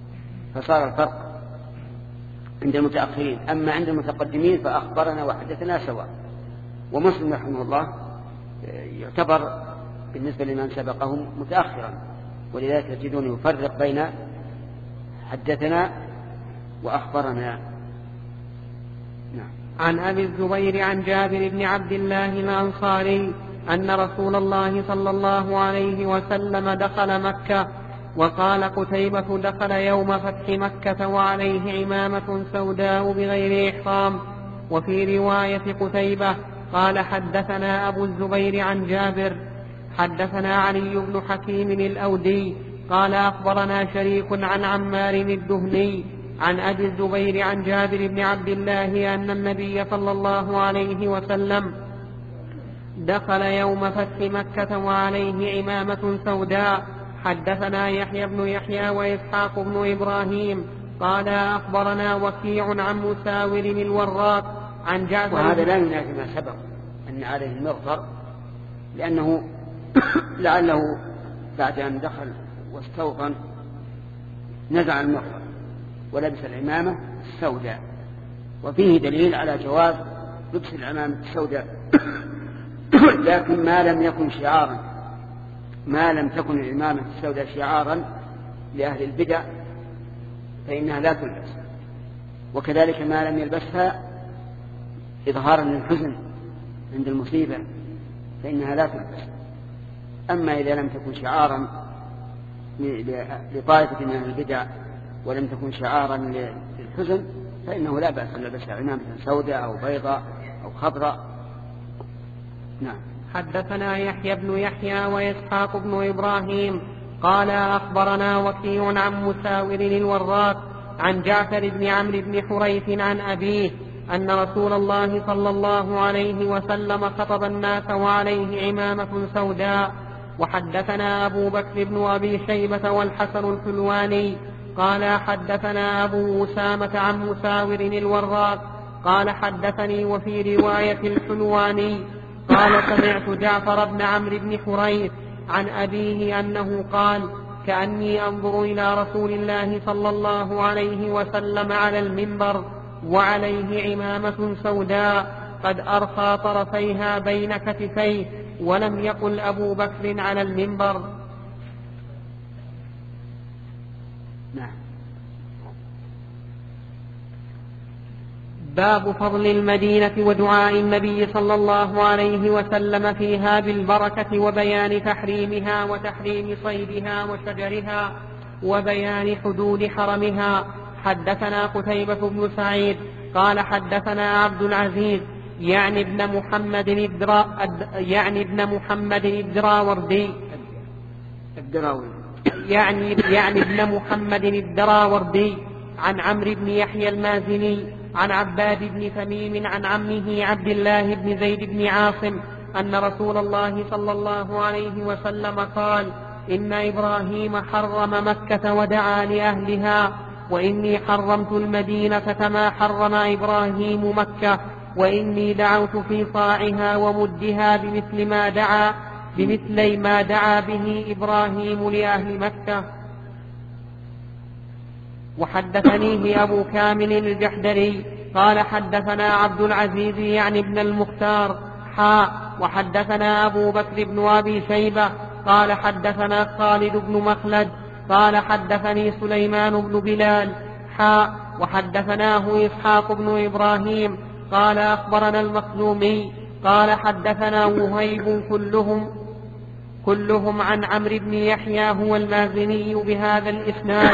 فصار الفرق عند المتأخرين. أما عند المتقدمين فأخبرنا وحدثنا سواء. ومسلم رحمه الله يعتبر بالنسبة لمن سبقهم متأخرا، ولذلك تجدون يفرق بين حدثنا وأخبرنا. نعم. عن أبي الزبير عن جابر بن عبد الله الأنصاري أن رسول الله صلى الله عليه وسلم دخل مكة. وقال قتيبة دخل يوم فتح مكة وعليه عمامة سوداء بغير إحرام. وفي رواية قتيبة قال حدثنا أبو الزبير عن جابر حدثنا علي بن حكيم الأودي قال أخبرنا شريك عن عمار الدهني عن أبي الزبير عن جابر بن عبد الله أن النبي صلى الله عليه وسلم دخل يوم فتح مكة وعليه عمامة سوداء. حدثنا يحيى بن يحيى وإسحاق بن إبراهيم قال أخبرنا وكيع عن مساور الوراق عن جعفر. وهذا لا ينافي ما سبق أن عليه المغفر، لأنه لعله بعد أن دخل واستوطن نزع المغفر ولبس العمامة السوداء، وفيه دليل على جواز لبس العمامة السوداء. لكن ما لم يكن شعارا، ما لم تكن العمامة السوداء شعارا لأهل البدع فإنها لا تلبس، وكذلك ما لم يلبسها إظهارا للحزن عند المصيبة فإنها لا تلبس. أما إذا لم تكن شعارا لطائفة من أهل البدع ولم تكن شعارا للحزن فإنه لا بأس أن يلبسها عمامة سوداء أو بيضاء أو خضراء. نعم. حدثنا يحيى بن يحيى وإسحاق بن إبراهيم قال أخبرنا وكيع عن مساور الوراق عن جعفر بن عمرو بن حريث عن أبيه أن رسول الله صلى الله عليه وسلم خطب الناس وعليه عمامة سوداء. وحدثنا أبو بكر بن أبي شيبة والحسن الحلواني قال حدثنا أبو أسامة عن مساور الوراق قال حدثني وفي رواية الحلواني قال سمعت جعفر بن عمرو بن حريث عن أبيه أنه قال كأني أنظر إلى رسول الله صلى الله عليه وسلم على المنبر وعليه عمامة سوداء قد أرخى طرفيها بين كتفيه، ولم يقل أبو بكر على المنبر. نعم. باب فضل المدينة ودعاء النبي صلى الله عليه وسلم فيها بالبركة وبيان تحريمها وتحريم صيدها وشجرها وبيان حدود حرمها. حدثنا قتيبة بن سعيد قال حدثنا عبد العزيز يعني ابن محمد الدرا يعني ابن محمد الدراوردي يعني يعني ابن محمد الدراوردي عن عمرو بن يحيى المازني عن عباد بن تميم عن عمه عبد الله بن زيد بن عاصم أن رسول الله صلى الله عليه وسلم قال إن إبراهيم حرم مكة ودعا لأهلها، وإني حرمت المدينة كما حرم إبراهيم مكة، وإني دعوت في صاعها ومدها بمثل ما دعا بمثل ما دعا به إبراهيم لأهل مكة. وحدثنيه أبو كامل الجحدري قال حدثنا عبد العزيز يعني ابن المختار حاء وحدثنا أبو بكر بن أبي شيبة قال حدثنا خالد بن مخلد قال حدثني سليمان بن بلال حاء وحدثناه إسحاق بن إبراهيم قال أخبرنا المخزومي قال حدثنا وهيب كلهم كلهم عن عمرو بن يحيى هو المازني بهذا الإسناد.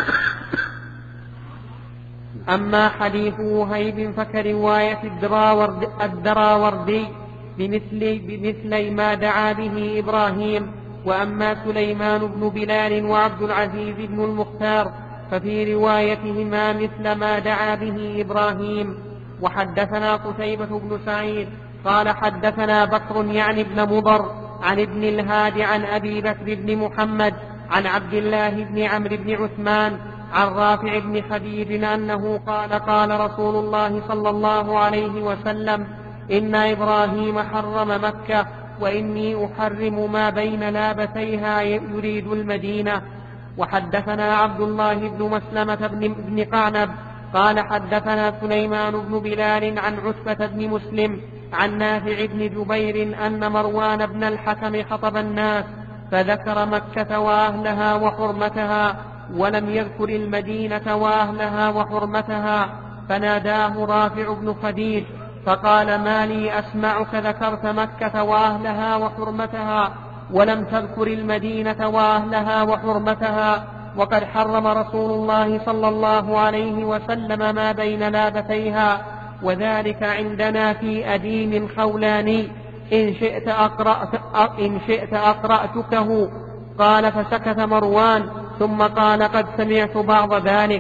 أما حديث وهيب فكرواية الدراورد الدراوردي بمثل, بمثل ما دعا به إبراهيم. وأما سليمان بن بلال وعبد العزيز بن المختار ففي روايتهما مثل ما دعا به إبراهيم. وحدثنا قتيبة بن سعيد قال حدثنا بكر يعني ابن مضر عن ابن الهاد عن أبي بكر بن محمد عن عبد الله بن عمرو بن عثمان عن رافع بن خديج أنه قال قال رسول الله صلى الله عليه وسلم إن إبراهيم حرم مكة وإني أحرم ما بين لابتيها يريد المدينة. وحدثنا عبد الله بن مسلمة بن, بن قعنب قال حدثنا سليمان بن بلال عن عتبة بن مسلم عن نافع بن جبير أن مروان بن الحكم خطب الناس فذكر مكة وأهلها وحرمتها ولم يذكر المدينة وأهلها وحرمتها، فناداه رافع بن خديج فقال: ما لي أسمعك ذكرت مكة وأهلها وحرمتها ولم تذكر المدينة وأهلها وحرمتها، وقد حرم رسول الله صلى الله عليه وسلم ما بين لابتيها، وذلك عندنا في أديم خولاني، إن شئت, أقرأت إن شئت أقرأتكه. قال فسكت مروان ثم قال: قد سمعت بعض ذلك.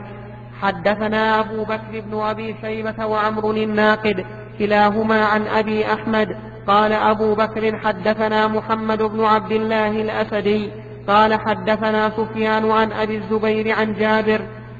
حدثنا أبو بكر بن أبي شيبة وعمر الناقد كلاهما عن أبي أحمد. قال أبو بكر: حدثنا محمد بن عبد الله الأسدي قال حدثنا سفيان عن أبي الزبير عن جابر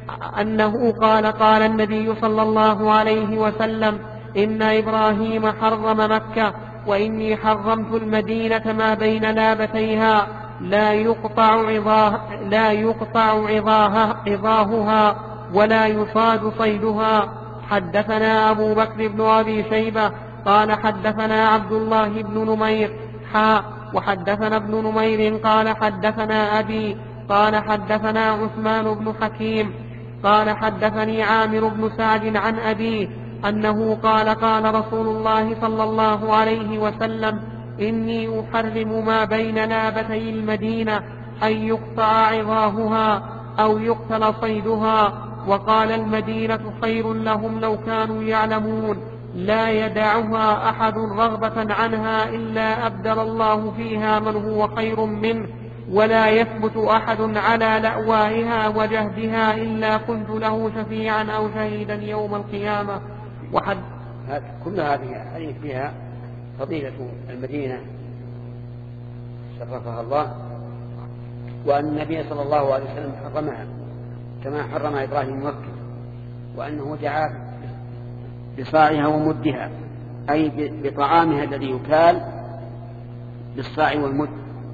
أنه قال: قال النبي صلى الله عليه وسلم: إن إبراهيم حرم مكة وإني حرمت المدينة ما بين لابتيها لا يقطع عظاه لا يقطع عظاها عظاهها ولا يصاد صيدها. حدثنا أبو بكر بن أبي شيبة قال حدثنا عبد الله بن نمير حا وحدثنا ابن نمير قال حدثنا أبي قال حدثنا عثمان بن حكيم قال حدثني عامر بن سعد عن أبيه أنه قال: قال رسول الله صلى الله عليه وسلم: إني أحرم ما بين لابتي المدينة أن يقطع عظاهها أو يقتل صيدها. وقال: المدينة خير لهم لو كانوا يعلمون، لا يدعها أحد رغبة عنها إلا أبدل الله فيها من هو خير منه، ولا يثبت أحد على لأوائها وجهدها إلا كنت له شفيعا أو شهيدا يوم القيامة. وحد كل هذه فيها فضيلة المدينة شرفها الله، وأن النبي صلى الله عليه وسلم حرمها كما حرم إبراهيم مكة، وأنه دعا بصاعها ومدها، أي بطعامها الذي يكال بالصاع والمد.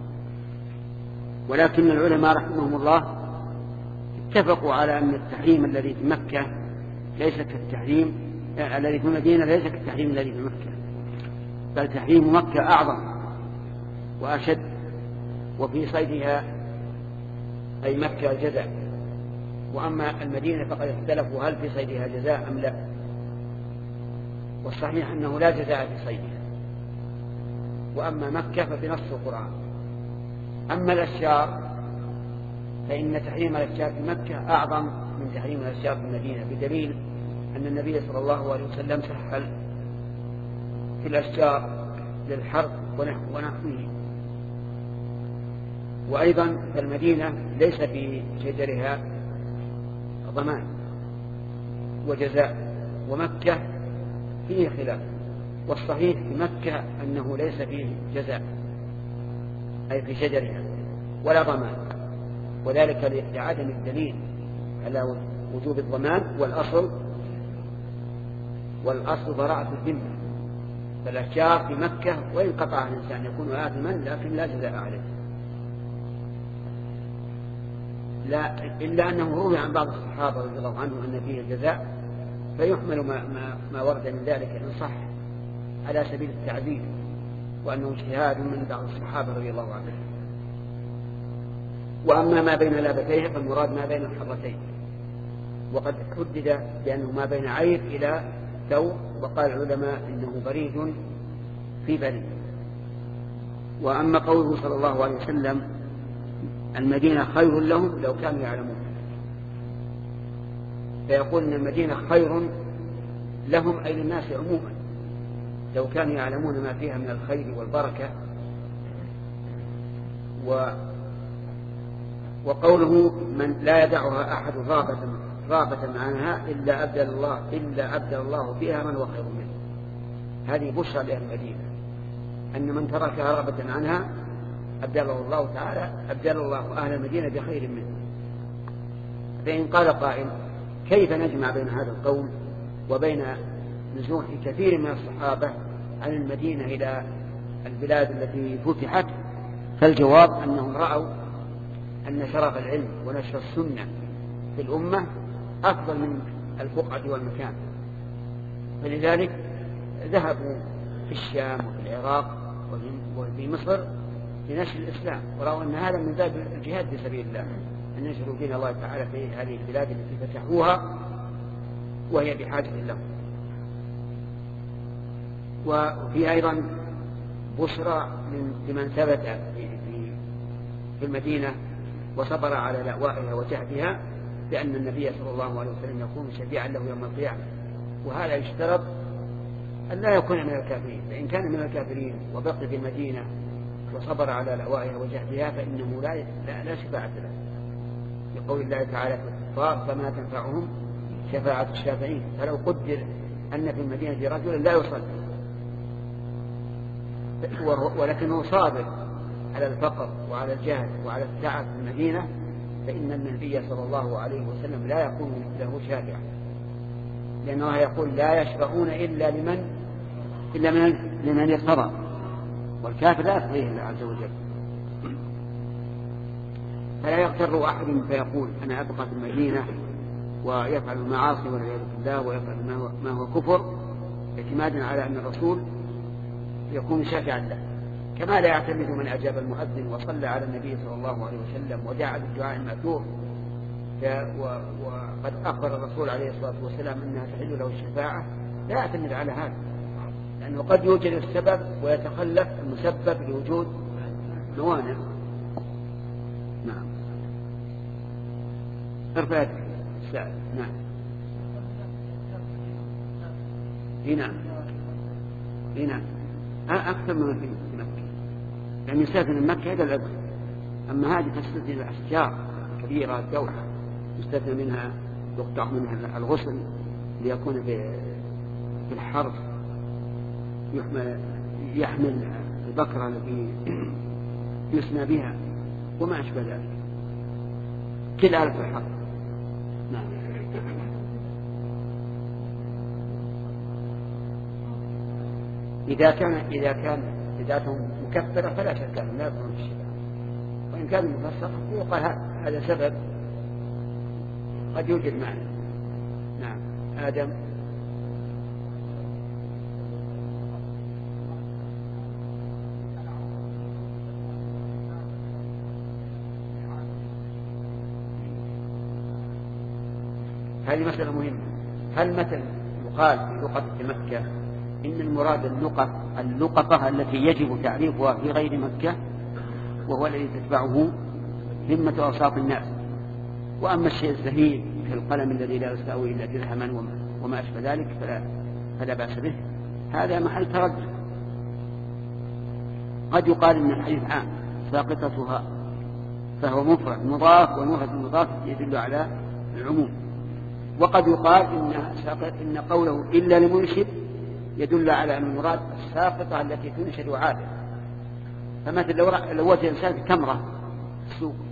ولكن العلماء رحمهم الله اتفقوا على أن التحريم الذي في مكة ليس كالتحريم الذي في المدينة ليس كالتحريم الذي في مكة، بل تحريم مكة أعظم وأشد، وفي صيدها أي مكة جزاء، وأما المدينة فقد اختلفوا هل في صيدها جزاء أم لا، والصحيح أنه لا جزاء في صيدها. وأما مكة فبنص القرآن. أما الأشجار فإن تحريم الأشجار في مكة أعظم من تحريم الأشجار في المدينة، بدليل أن النبي صلى الله عليه وسلم سهل في الأشجار للحرث ونحوه. وأيضا فالمدينة ليس في شجرها ضمان وجزاء، ومكة فيه خلاف، والصحيح في مكة أنه ليس فيه جزاء أي في شجرها ولا ضمان، وذلك لعدم الدليل على وجوب الضمان، والأصل والأصل براءة الذمة. فالأشجار في مكة وإن قطعها الإنسان يكون آثما لكن لا جزاء عليه، لا إلا أنه روي عن بعض الصحابة رضي الله عنهم أن فيه الجزاء، فيحمل ما, ما, ما ورد من ذلك إن صح على سبيل التعديل، وأنه اجتهاد من بعض الصحابة رضي الله عنهم. وأما ما بين لابتيها فالمراد ما بين الحرتين، وقد حدد بأنه ما بين عير إلى ثوب، وقال العلماء إنه بريد في بريد. وأما قوله صلى الله عليه وسلم: المدينة خير لهم لو كانوا يعلمون، فيقول إن المدينة خير لهم أي للناس عموما لو كانوا يعلمون ما فيها من الخير والبركة. و وقوله: من لا يدعها أحد رغبة رغبة عنها إلا أبدل الله إلا أبدل الله فيها من هو خير منه. هذه بشرى لأهل المدينة أن من تركها رغبة عنها أبدله الله تعالى أبدل الله أهل المدينة بخير منه. فإن قال قائل: كيف نجمع بين هذا القول وبين نزوح كثير من الصحابة عن المدينة إلى البلاد التي فتحت؟ فالجواب أنهم رأوا أن شرف العلم ونشر السنة في الأمة أفضل من البقعة والمكان، فلذلك ذهبوا في الشام وفي العراق وفي مصر لنشر الإسلام، ورأوا أن هذا من باب الجهاد في سبيل الله، أن ينشروا دين الله تعالى في هذه البلاد التي فتحوها وهي بحاجة له. وفي أيضا بشرى لمن ثبت في المدينة وصبر على لأوائها وجهدها، لأن النبي صلى الله عليه وسلم يكون شفيعا له يوم القيامة، وهذا يشترط أن لا يكون من الكافرين، فإن كان من الكافرين وبقي في المدينة وصبر على لأوائها وجهدها فإنه لا لا شفاعة له، لقول الله تعالى في الكفار فما تنفعهم شفاعة الشافعين. فلو قدر أن في المدينة رجلا لا يصلي ولكنه صابر على الفقر وعلى الجهل وعلى التعب في المدينة، فإن النبي صلى الله عليه وسلم لا يكون له شافعا، لأنه يقول لا يشفعون إلا لمن إلا من لمن ارتضى، والكافر لا يرضيه الله عز وجل. فلا يغتر أحد فيقول أنا أبقى في المدينة ويفعل المعاصي والعياذ بالله ويفعل ما هو كفر اعتمادا على أن الرسول يكون شافعا له، كما لا يعتمد من أجاب المؤذن وصلى على النبي صلى الله عليه وسلم ودعا بالدعاء المأثور وقد أخبر الرسول عليه الصلاة والسلام أنها تحل له الشفاعة، لا يعتمد على هذا، لأنه قد يوجد السبب ويتخلف المسبب لوجود موانع. نعم. ارفع السائل. نعم. هنا هنا أكثر من في مكة، يعني يسافر من مكة إلى الأبد، أما هذه تستثني الأشجار كبيرة الدولة يستثنى منها يقطع منها الغصن ليكون في الحرث، يحمل يحمل البكرة التي يسنى بها وما أشبه ذلك، كل آلة الحرث. نعم. إذا كان إذا كان ذاتهم مكفرة فلا شك أنهم لا يكونون في الشفاعة، وإن كان مفسق يقال هذا سبب قد يوجد معنى. نعم. آدم. هذه مسألة مهمة. هل مثل يقال في لقطة مكة إن المراد اللقط اللقطة التي يجب تعريفها في غير مكة، وهو الذي تتبعه همة أوساط الناس، وأما الشيء الزهيد كالقلم الذي لا يساوي إلا درهما وما أشبه ذلك فلا, فلا بأس به، هذا محل تردد. قد يقال إن الحديث عام ساقطتها فهو مفرد مضاف، والمفرد المضاف يدل على العموم، وقد يقال إن, إن قوله إلا لمنشد يدل على أن المراد الساقطة التي تنشد عادة. فمثل لو وجد إنسان تمرة السوق